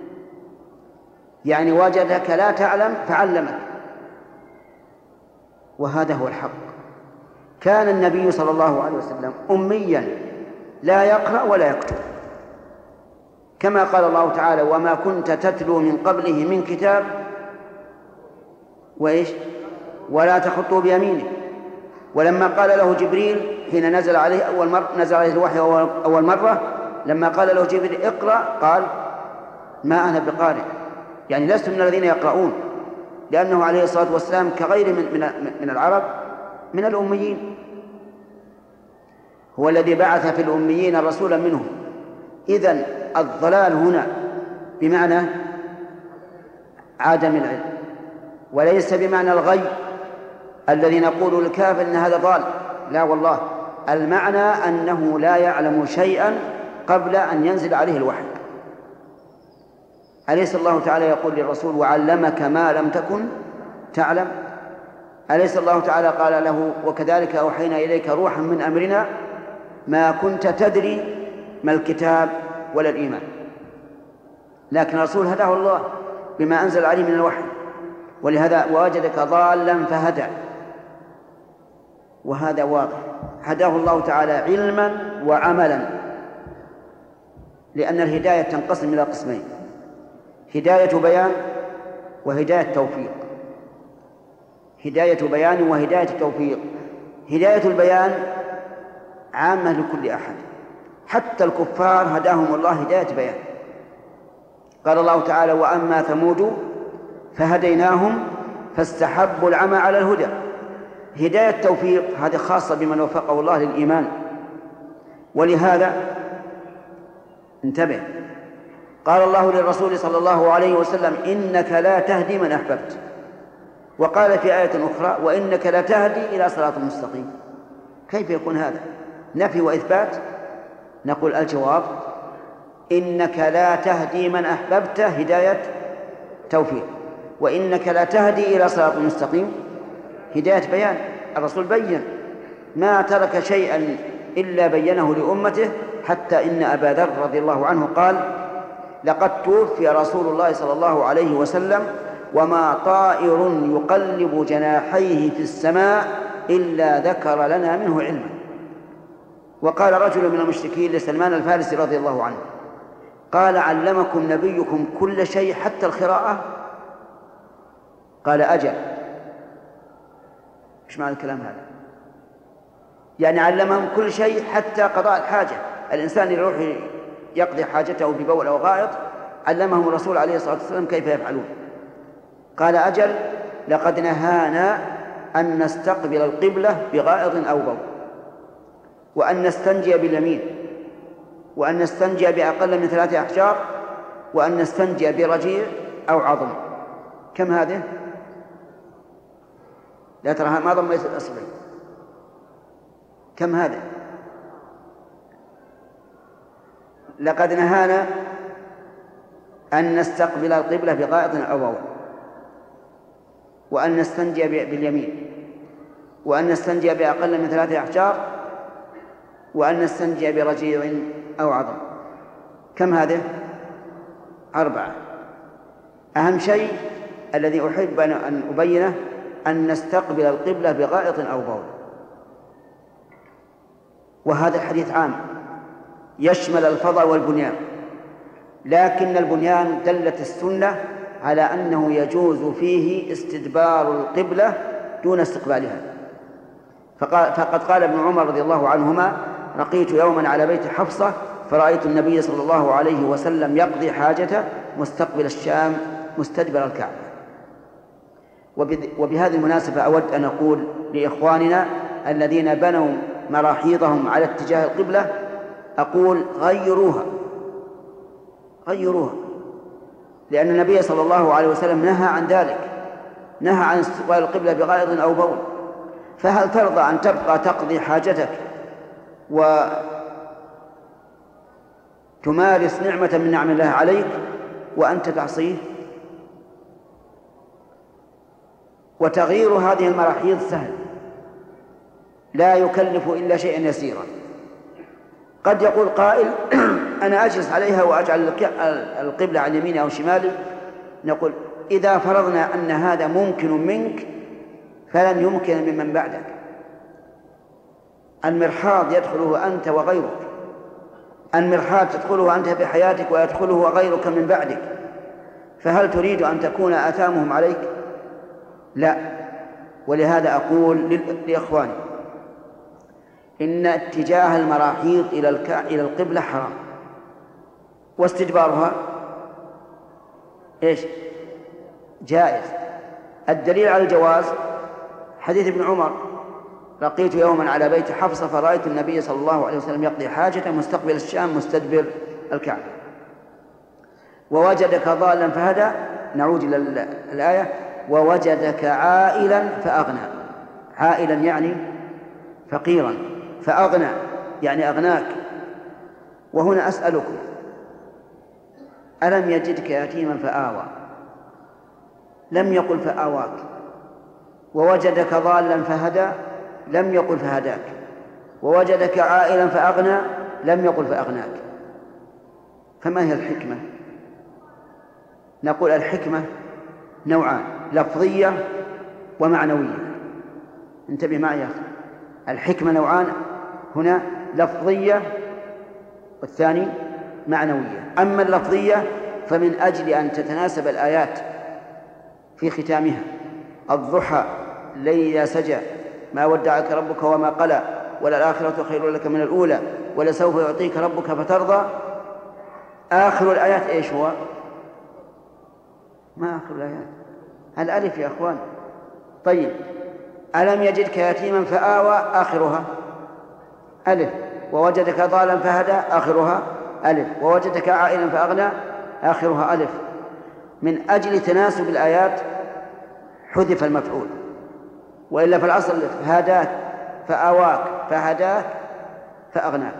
يعني وجدك لا تعلم فعلمك، وهذا هو الحق. كان النبي صلى الله عليه وسلم أميا لا يقرأ ولا يكتب، كما قال الله تعالى وما كنت تتلو من قبله من كتاب وإيش ولا تخطه بيمينه. ولما قال له جبريل حين نزل عليه أول مرة نزل عليه الوحي أول مرة، لما قال له جبريل اقرأ قال ما أنا بقارئ، يعني لست من الذين يقرؤون، لأنه عليه الصلاة والسلام كغير من, من, من العرب من الأميين، هو الذي بعث في الأميين رسولا منهم. إذن الضلال هنا بمعنى عدم العلم، وليس بمعنى الغي الذي نقول للكافر إن هذا ضال، لا والله، المعنى أنه لا يعلم شيئا قبل أن ينزل عليه الوحي. أليس الله تعالى يقول للرسول وعلمك ما لم تكن تعلم؟ أليس الله تعالى قال له وكذلك أوحينا إليك روحا من أمرنا ما كنت تدري ما الكتاب ولا الإيمان؟ لكن الرسول هداه الله بما أنزل عليه من الوحي، ولهذا ووجدك ضالا فهدى، وهذا واضح، هداه الله تعالى علما وعملا، لأن الهداية تنقسم إلى قسمين: هداية بيان وهداية توفيق. هداية بيان وهداية توفيق. هداية البيان عامة لكل أحد، حتى الكفار هداهم الله هداية بيان. قال الله تعالى وأما ثمود فهديناهم فاستحبوا العمى على الهدى. هداية توفيق هذه خاصة بمن وفقه الله للإيمان، ولهذا انتبه، قال الله للرسول صلى الله عليه وسلم إنك لا تهدي من أحببت، وقال في آية أخرى وإنك لا تهدي إلى صراط مستقيم. كيف يكون هذا؟ نفي وإثبات؟ نقول الجواب إنك لا تهدي من أحببت هداية توفيق، وإنك لا تهدي إلى صراط مستقيم هداية بيان. الرسول بين، ما ترك شيئا إلا بينه لأمته، حتى إن أبا ذر رضي الله عنه قال لقد توفي رسول الله صلى الله عليه وسلم وما طائر يقلب جناحيه في السماء إلا ذكر لنا منه علما. وقال رجل من المشركين لسلمان الفارسي رضي الله عنه قال علمكم نبيكم كل شيء حتى القراءة؟ قال أجل. إيش معنى الكلام هذا؟ يعني علمهم كل شيء حتى قضاء الحاجة. الإنسان يروح يقضي حاجته ببول أو غائط علمهم الرسول عليه الصلاة والسلام كيف يفعلون. قال أجل، لقد نهانا أن نستقبل القبلة بغائط أو بول، وأن نستنجي باليمين، وأن نستنجي بأقل من ثلاثة أحجار، وأن نستنجي برجيع أو عظم. كم هذه؟ لا تراها ما ضميت الأصبعين. كم هذا؟ لقد نهانا أن نستقبل القبلة بغائط أو بول، وأن نستنجي باليمين، وأن نستنجي بأقل من ثلاثة أحجار، وأن نستنجي برجيع أو عظم. كم هذه؟ أربعة. أهم شيء الذي أحب أن أبينه أن نستقبل القبلة بغائط أو بول. وهذا الحديث عام يشمل الفضاء والبنيان، لكن البنيان دلت السنة على أنه يجوز فيه استدبار القبلة دون استقبالها. فقد قال ابن عمر رضي الله عنهما لقيت يوما على بيت حفصة فرأيت النبي صلى الله عليه وسلم يقضي حاجته مستقبل الشام مستدبر الكعبة. وبهذه المناسبة أود أن أقول لإخواننا الذين بنوا مراحيضهم على اتجاه القبلة، أقول غيروها غيروها لأن النبي صلى الله عليه وسلم نهى عن ذلك، نهى عن استقبال القبلة بغائط أو بول. فهل ترضى أن تبقى تقضي حاجتك وتمارس نعمة من نعم الله عليك وأنت تعصيه؟ وتغيير هذه المراحيض سهل، لا يكلف إلا شيئا يسيرا. قد يقول قائل أنا أجلس عليها وأجعل القبلة عن يميني أو شمالي. نقول إذا فرضنا أن هذا ممكن منك فلن يمكن ممن بعدك. المرحاض يدخله أنت وغيرك، المرحاض تدخله أنت في حياتك ويدخله غيرك من بعدك، فهل تريد أن تكون آثامهم عليك؟ لا. ولهذا أقول لإخواني إن اتجاه المراحيض إلى إلى القبلة حرام، واستدبارها إيش؟ جائز. الدليل على الجواز حديث ابن عمر لقيت يوما على بيت حفصة فرأيت النبي صلى الله عليه وسلم يقضي حاجته مستقبل الشام مستدبر الكعبة. ووجدك ضالا فهدى، نعود إلى الآية، ووجدك عائلا فأغنى. عائلا يعني فقيرا، فأغنى يعني أغناك. وهنا أسألكم: ألم يجدك يتيما فآوى؟ لم يقل فآواك. ووجدك ضالا فهدى؟ لم يقل فهداك. ووجدك عائلا فأغنى؟ لم يقل فأغناك. فما هي الحكمة؟ نقول الحكمة نوعان: لفظية ومعنوية. انتبه معي يا أخي، الحكمة نوعان هنا: لفظية والثاني معنوية. أما اللفظية فمن أجل أن تتناسب الآيات في ختامها: الضحى الليل إذا سجى ما ودعك ربك وما قلى وللآخرة خير لك من الأولى ولسوف يعطيك ربك فترضى. آخر الآيات إيش هو؟ ما آخر الآيات؟ الألف يا أخوان. طيب، ألم يجدك يتيما فآوى آخرها ألف، ووجدك ضالا فهدى آخرها ألف، ووجدك عائلا فأغنى آخرها ألف. من أجل تناسب الآيات حذف المفعول، وإلا في الأصل هداك فآواك فهداك فأغناك،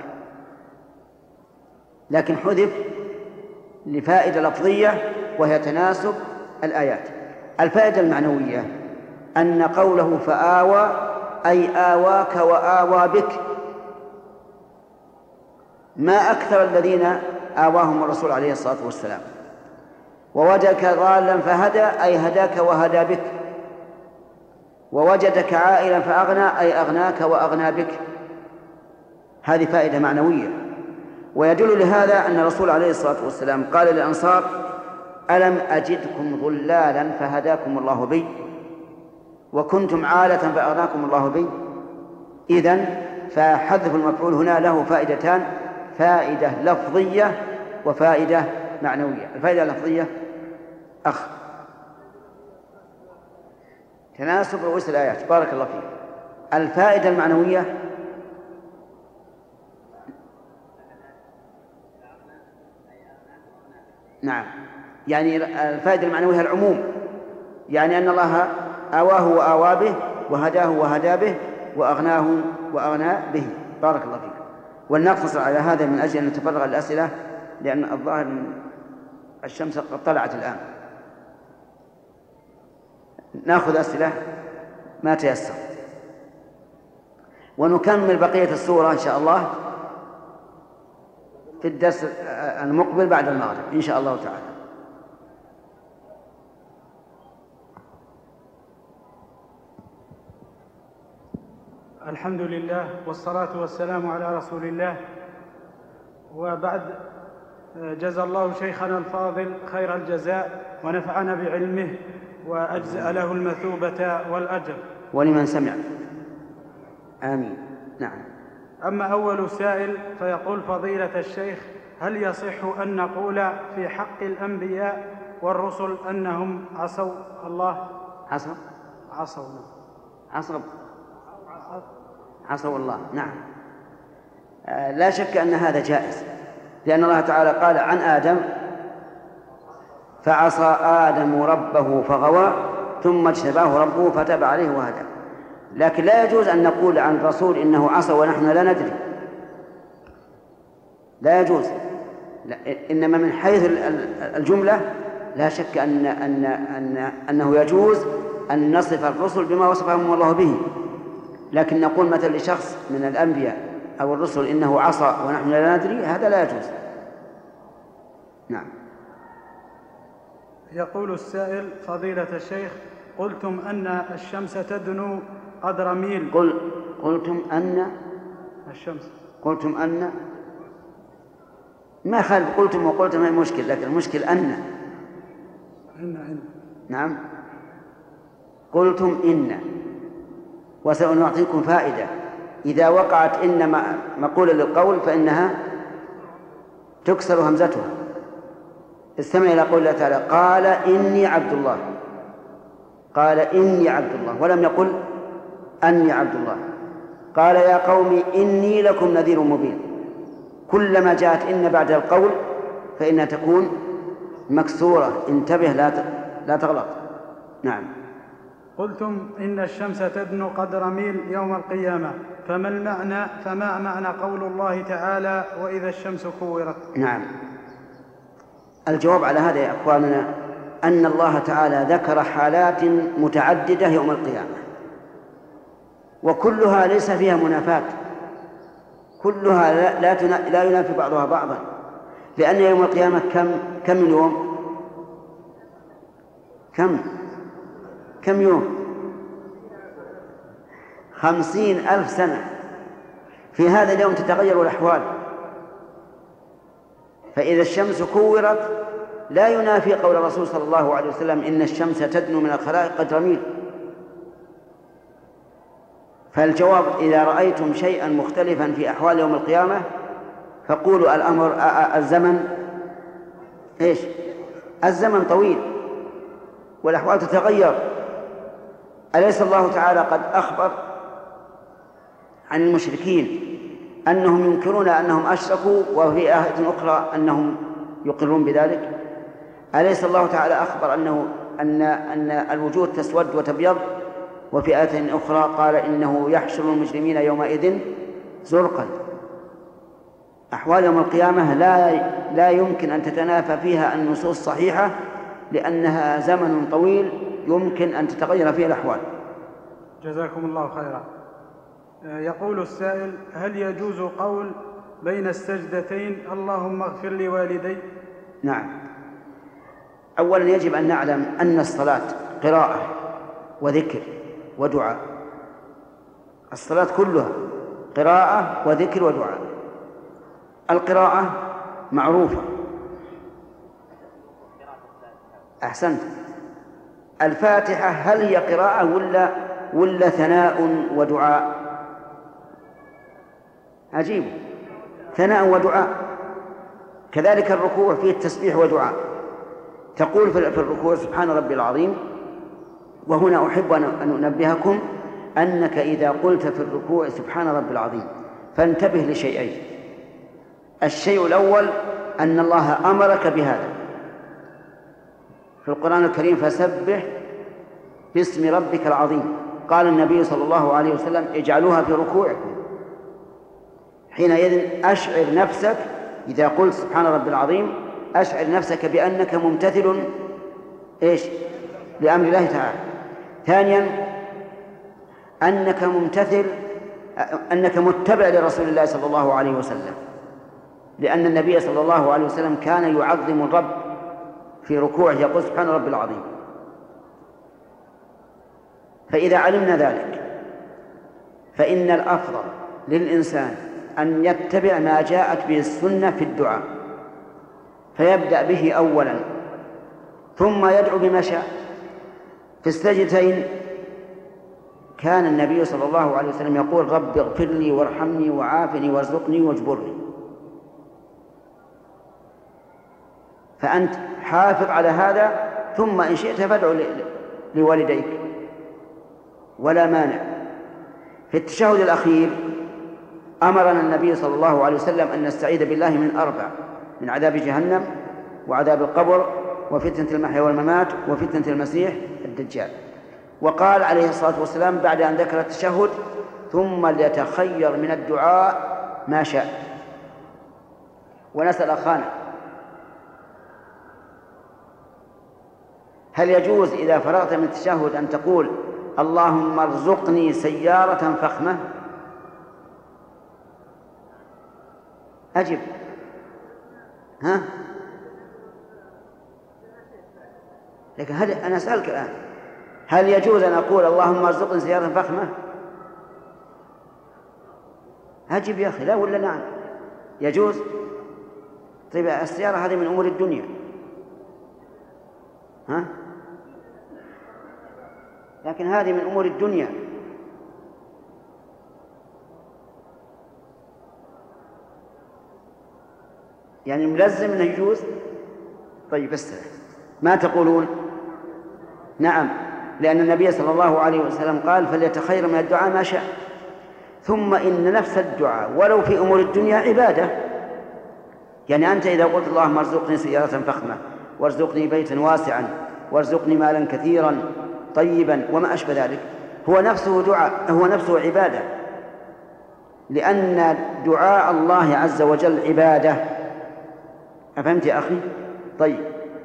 لكن حذف لفائدة لفظية وهي تناسب الآيات. الفائدة المعنوية أن قوله فآوى أي آواك وآوى بك. ما أكثر الذين آواهم الرسول عليه الصلاة والسلام. ووجدك ضالا فهدى أي هداك وهدى بك. ووجدك عائلا فأغنى أي أغناك وأغنى بك. هذه فائدة معنوية. ويدل لهذا أن الرسول عليه الصلاة والسلام قال للأنصار: ألم أجدكم ضلالا فهداكم الله بي وكنتم عالة فأغناكم الله بي. إذن فحذف المفعول هنا له فائدتان: فائدة لفظية وفائدة معنوية. الفائدة اللفظية أخ تناسب رؤوس الآيات، بارك الله فيك. الفائدة المعنوية نعم، يعني الفائدة المعنوية العموم، يعني أن الله آواه وآوى به وهداه وهدى به وأغناه وأغنى به. بارك الله فيك. ولنقتصر على هذا من أجل أن نتفرغ الأسئلة، لأن الظاهر الشمس قد طلعت الآن. نأخذ أسئلة ما تيسر، ونكمل بقية السورة إن شاء الله في الدرس المقبل بعد المغرب إن شاء الله تعالى. الحمد لله والصلاة والسلام على رسول الله، وبعد، جزا الله شيخنا الفاضل خير الجزاء ونفعنا بعلمه وأجزأ له المثوبة والأجر ولمن سمع. آمين. نعم. أما أول سائل فيقول: فضيلة الشيخ، هل يصح أن نقول في حق الأنبياء والرسل أنهم عصوا الله؟ عصوا عصوا عصوا عصوا الله. نعم. آه لا شك أن هذا جائز، لأن الله تعالى قال عن آدم: فعصى آدم ربه فغوى ثم اجتباه ربه فتاب عليه وهدى. لكن لا يجوز أن نقول عن الرسول إنه عصى ونحن لا ندري، لا يجوز. لا، إنما من حيث الجملة لا شك أن أن أن أنه يجوز أن نصف الرسل بما وصفهم الله به، لكن نقول مثل لشخص من الأنبياء أو الرسل إنه عصى ونحن لا ندري، هذا لا يجوز. نعم. يقول السائل: فضيلة الشيخ، قلتم أن الشمس تدنو قدر ميل. قل قلتم أن الشمس قلتم أن ما خالف، قلتم وقلتم ما المشكل، لكن المشكل أن إن إن نعم. قلتم إن، وسنعطيكم فائدة: إذا وقعت إن مقولة للقول فإنها تكسر همزتها. استمع إلى قول الله تعالى: قال إني عبد الله. قال إني عبد الله، ولم يقل أني عبد الله. قال: يا قوم إني لكم نذير مبين. كلما جاءت إن بعد القول فإنها تكون مكسورة. انتبه لا لا تغلط. نعم. قلتم إن الشمس تدنو قدر ميل يوم القيامة، فما المعنى فما معنى قول الله تعالى وإذا الشمس كورت؟ نعم، الجواب على هذا يا أخواننا أن الله تعالى ذكر حالات متعددة يوم القيامة، وكلها ليس فيها منافاة، كلها لا, لا ينافي بعضها بعضا، لأن يوم القيامة كم كم يوم؟ كم كم يوم؟ خمسين ألف سنة. في هذا اليوم تتغير الأحوال، فإذا الشمس كورت لا ينافي قول الرسول صلى الله عليه وسلم إن الشمس تدنو من الخلائق قدر ميل. فالجواب إذا رأيتم شيئا مختلفا في أحوال يوم القيامة فقولوا الأمر الزمن إيش؟ الزمن طويل والأحوال تتغير. أليس الله تعالى قد أخبر عن المشركين أنهم ينكرون أنهم أشركوا، وفي آية أخرى أنهم يقرون بذلك؟ أليس الله تعالى أخبر أنه أن أن الوجوه تسود وتبيض، وفي آية أخرى قال إنه يحشر المجرمين يومئذ زرقا؟ أحوال يوم القيامة لا لا يمكن أن تتنافى فيها النصوص الصحيحة، لأنها زمن طويل يمكن أن تتغير فيه الأحوال. جزاكم الله خيرا. يقول السائل: هل يجوز قول بين السجدتين اللهم اغفر لي والدي؟ نعم. أولا يجب أن نعلم أن الصلاة قراءة وذكر ودعاء، الصلاة كلها قراءة وذكر ودعاء. القراءة معروفة، أحسنت. الفاتحة هل هي قراءة ولا ولا ثناء ودعاء؟ عجيب، ثناء ودعاء. كذلك الركوع فيه التسبيح ودعاء. تقول في الركوع سبحان ربي العظيم. وهنا أحب أن أنبهكم أنك إذا قلت في الركوع سبحان ربي العظيم فانتبه لشيئين. الشيء الأول أن الله أمرك بهذا في القرآن الكريم: فسبح باسم ربك العظيم. قال النبي صلى الله عليه وسلم: اجعلوها في ركوعكم. حينئذ أشعر نفسك إذا قلت سبحان ربي العظيم، أشعر نفسك بأنك ممتثل إيش؟ لأمر الله تعالى. ثانيا أنك ممتثل، أنك متبع لرسول الله صلى الله عليه وسلم، لأن النبي صلى الله عليه وسلم كان يعظم الرب في ركوعه، يقول سبحان ربي العظيم. فإذا علمنا ذلك فإن الأفضل للإنسان أن يتبع ما جاءت به السنة في الدعاء، فيبدأ به أولا ثم يدعو بما شاء. في السجدتين كان النبي صلى الله عليه وسلم يقول: رب اغفر لي وارحمني وعافني وارزقني واجبرني. فأنت حافظ على هذا، ثم إن شئت فادعو لوالديك ولا مانع. في التشهد الأخير أمرنا النبي صلى الله عليه وسلم أن نستعيذ بالله من أربع: من عذاب جهنم، وعذاب القبر، وفتنة المحيا والممات، وفتنة المسيح الدجال. وقال عليه الصلاة والسلام بعد أن ذكر التشهد: ثم ليتخير من الدعاء ما شاء. ونسأل أخانا: هل يجوز إذا فرغت من التشهد أن تقول اللهم ارزقني سيارة فخمة؟ أجب. ها؟ لكن هل أنا أسألك الآن، هل يجوز أن أقول اللهم ارزقني سيارة فخمة؟ أجب يا أخي، لا ولا نعم؟ يجوز. طيب السيارة هذه من أمور الدنيا، ها؟ لكن هذه من أمور الدنيا. يعني ملزم أنه يجوز؟ طيب بس ما تقولون؟ نعم، لأن النبي صلى الله عليه وسلم قال: فليتخير من الدعاء ما شاء. ثم إن نفس الدعاء ولو في أمور الدنيا عبادة. يعني أنت إذا قلت اللهم ارزقني سيارة فخمة، وارزقني بيتا واسعا، وارزقني مالا كثيرا، طيبا وما أشبه ذلك، هو نفسه دعاء، هو نفسه عبادة، لأن دعاء الله عز وجل عبادة. أفهمت يا أخي؟ طيب،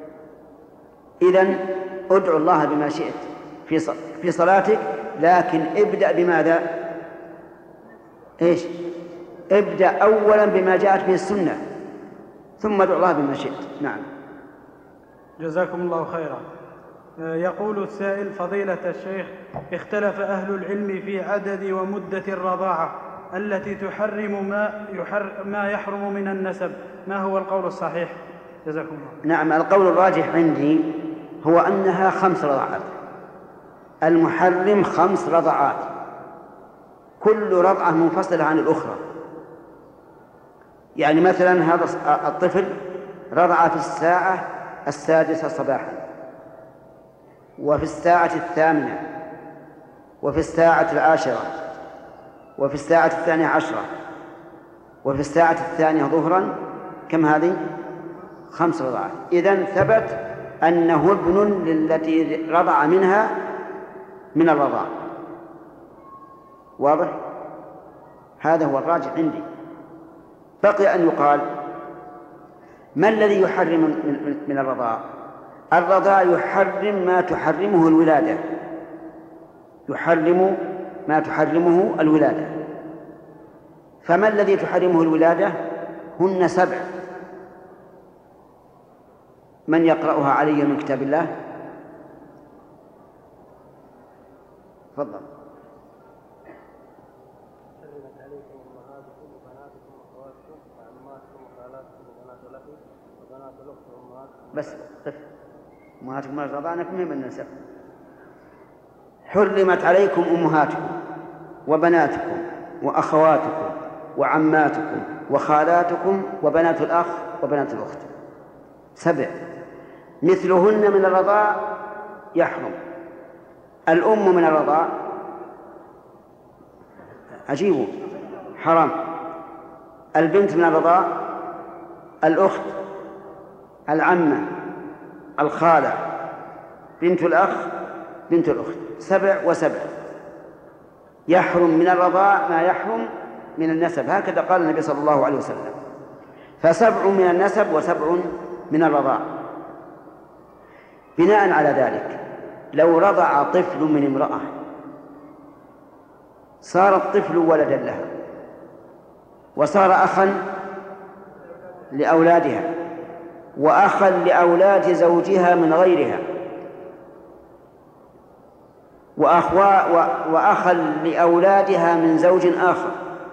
إذن ادعو الله بما شئت في في صلاتك، لكن ابدأ بماذا؟ إيش؟ ابدأ أولا بما جاءت به السنة، ثم ادعو الله بما شئت. نعم. جزاكم الله خيرا. يقول السائل: فضيلة الشيخ، اختلف أهل العلم في عدد ومدة الرضاعة التي تحرم ما, يحر ما يحرم من النسب، ما هو القول الصحيح؟ جزاكم الله. نعم، القول الراجح عندي هو أنها خمس رضعات. المحرم خمس رضعات، كل رضعة منفصلة عن الأخرى. يعني مثلا هذا الطفل رضع في الساعة السادسة صباحا، وفي الساعة الثامنة، وفي الساعة العاشرة، وفي الساعة الثانية عشرة، وفي الساعة الثانية ظهرا. كم هذه؟ خمس رضعات. إذن ثبت أنه ابن للتي رضع منها من الرضاع. واضح؟ هذا هو الراجح عندي. بقي أن يقال: ما الذي يحرم من الرضاع؟ الرضاع يحرم ما تحرمه الولادة، يحرم ما تحرمه الولادة. فما الذي تحرمه الولادة؟ هن سبع. من يقرأها علي من كتاب الله؟ تفضل. بس أمهاتكم ما رضعنكم من النسب. حرمت عليكم أمهاتكم وبناتكم وأخواتكم وعماتكم وخالاتكم وبنات الأخ وبنات الأخت. سبع. مثلهن من الرضاع يحرم. الأم من الرضاع عجيب حرام. البنت من الرضاع، الأخت، العمة، الخالة، بنت الأخ، بنت الأخت. سبع وسبع. يحرم من الرضاع ما يحرم من النسب، هكذا قال النبي صلى الله عليه وسلم. فسبع من النسب وسبع من الرضاع. بناء على ذلك، لو رضع طفل من امرأة صار الطفل ولدا لها، وصار أخا لأولادها، وأخا لأولاد زوجها من غيرها، وأخوا وأخا لأولادها من زوج آخر.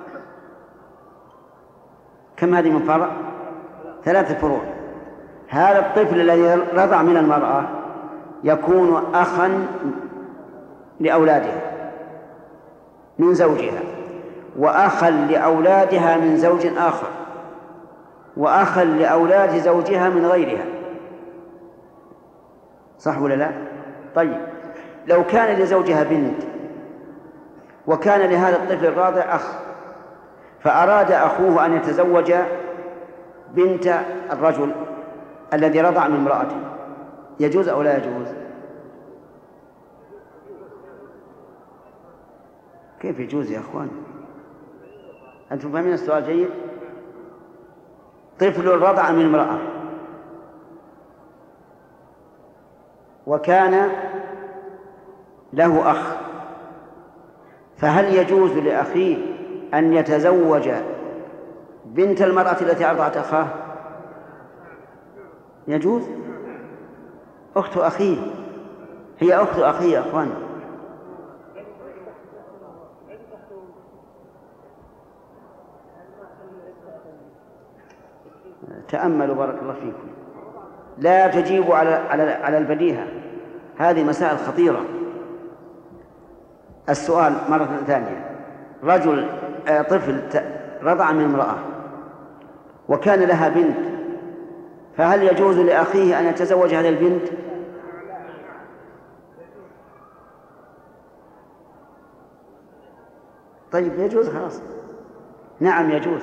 كم هذه من فرع؟ ثلاثة فروع. هذا الطفل الذي رضع من المرأة يكون أخا لأولادها من زوجها، وأخا لأولادها من زوج آخر، وأخا لأولاد زوجها من غيرها. صح ولا لا؟ طيب، لو كان لزوجها بنت وكان لهذا الطفل الراضع أخ، فأراد أخوه أن يتزوج بنت الرجل الذي رضع من امرأته، يجوز أو لا يجوز؟ كيف يجوز يا أخوان؟ أنتم فاهمين السؤال جيد؟ طفل رضع من امرأة وكان له أخ، فهل يجوز لأخيه أن يتزوج بنت المرأة التي أرضعت أخاه؟ يجوز. أخت أخيه، هي أخت أخيه يا أخوان. تأملوا بارك الله فيكم، لا تجيبوا على على على البديهة، هذه مسائل خطيرة. السؤال مرة ثانية: رجل طفل رضع من امرأة وكان لها بنت، فهل يجوز لأخيه أن يتزوج هذه البنت؟ طيب يجوز، خلاص. نعم يجوز،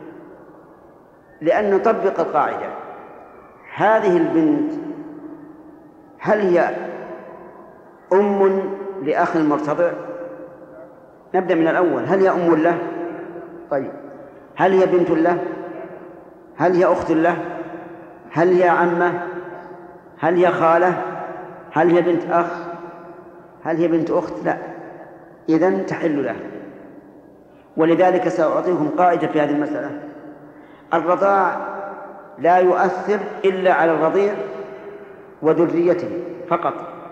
لأن نطبق القاعدة. هذه البنت هل هي أم لأخ مرتضع، نبدأ من الأول. هل هي أم له؟ طيب، هل هي بنت له؟ هل هي أخت له؟ هل هي عمة؟ هل هي خالة؟ هل هي بنت أخ؟ هل هي بنت أخت؟ لا، إذن تحل له. ولذلك سأعطيكم قاعدة في هذه المسألة: الرضاع لا يؤثر إلا على الرضيع وذريته فقط،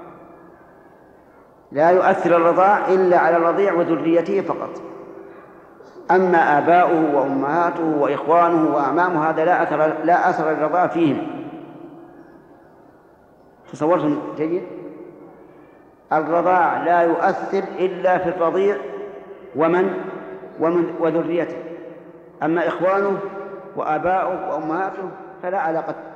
لا يؤثر الرضاع إلا على الرضيع وذريته فقط. أما آباؤه وأمهاته وإخوانه وأعمامه هذا لا أثر لا أثر الرضاع فيهم. تصورتم جيد؟ الرضاع لا يؤثر إلا في الرضيع ومن ومن وذريته، أما إخوانه وآباؤه وأمهاته فلا علاقة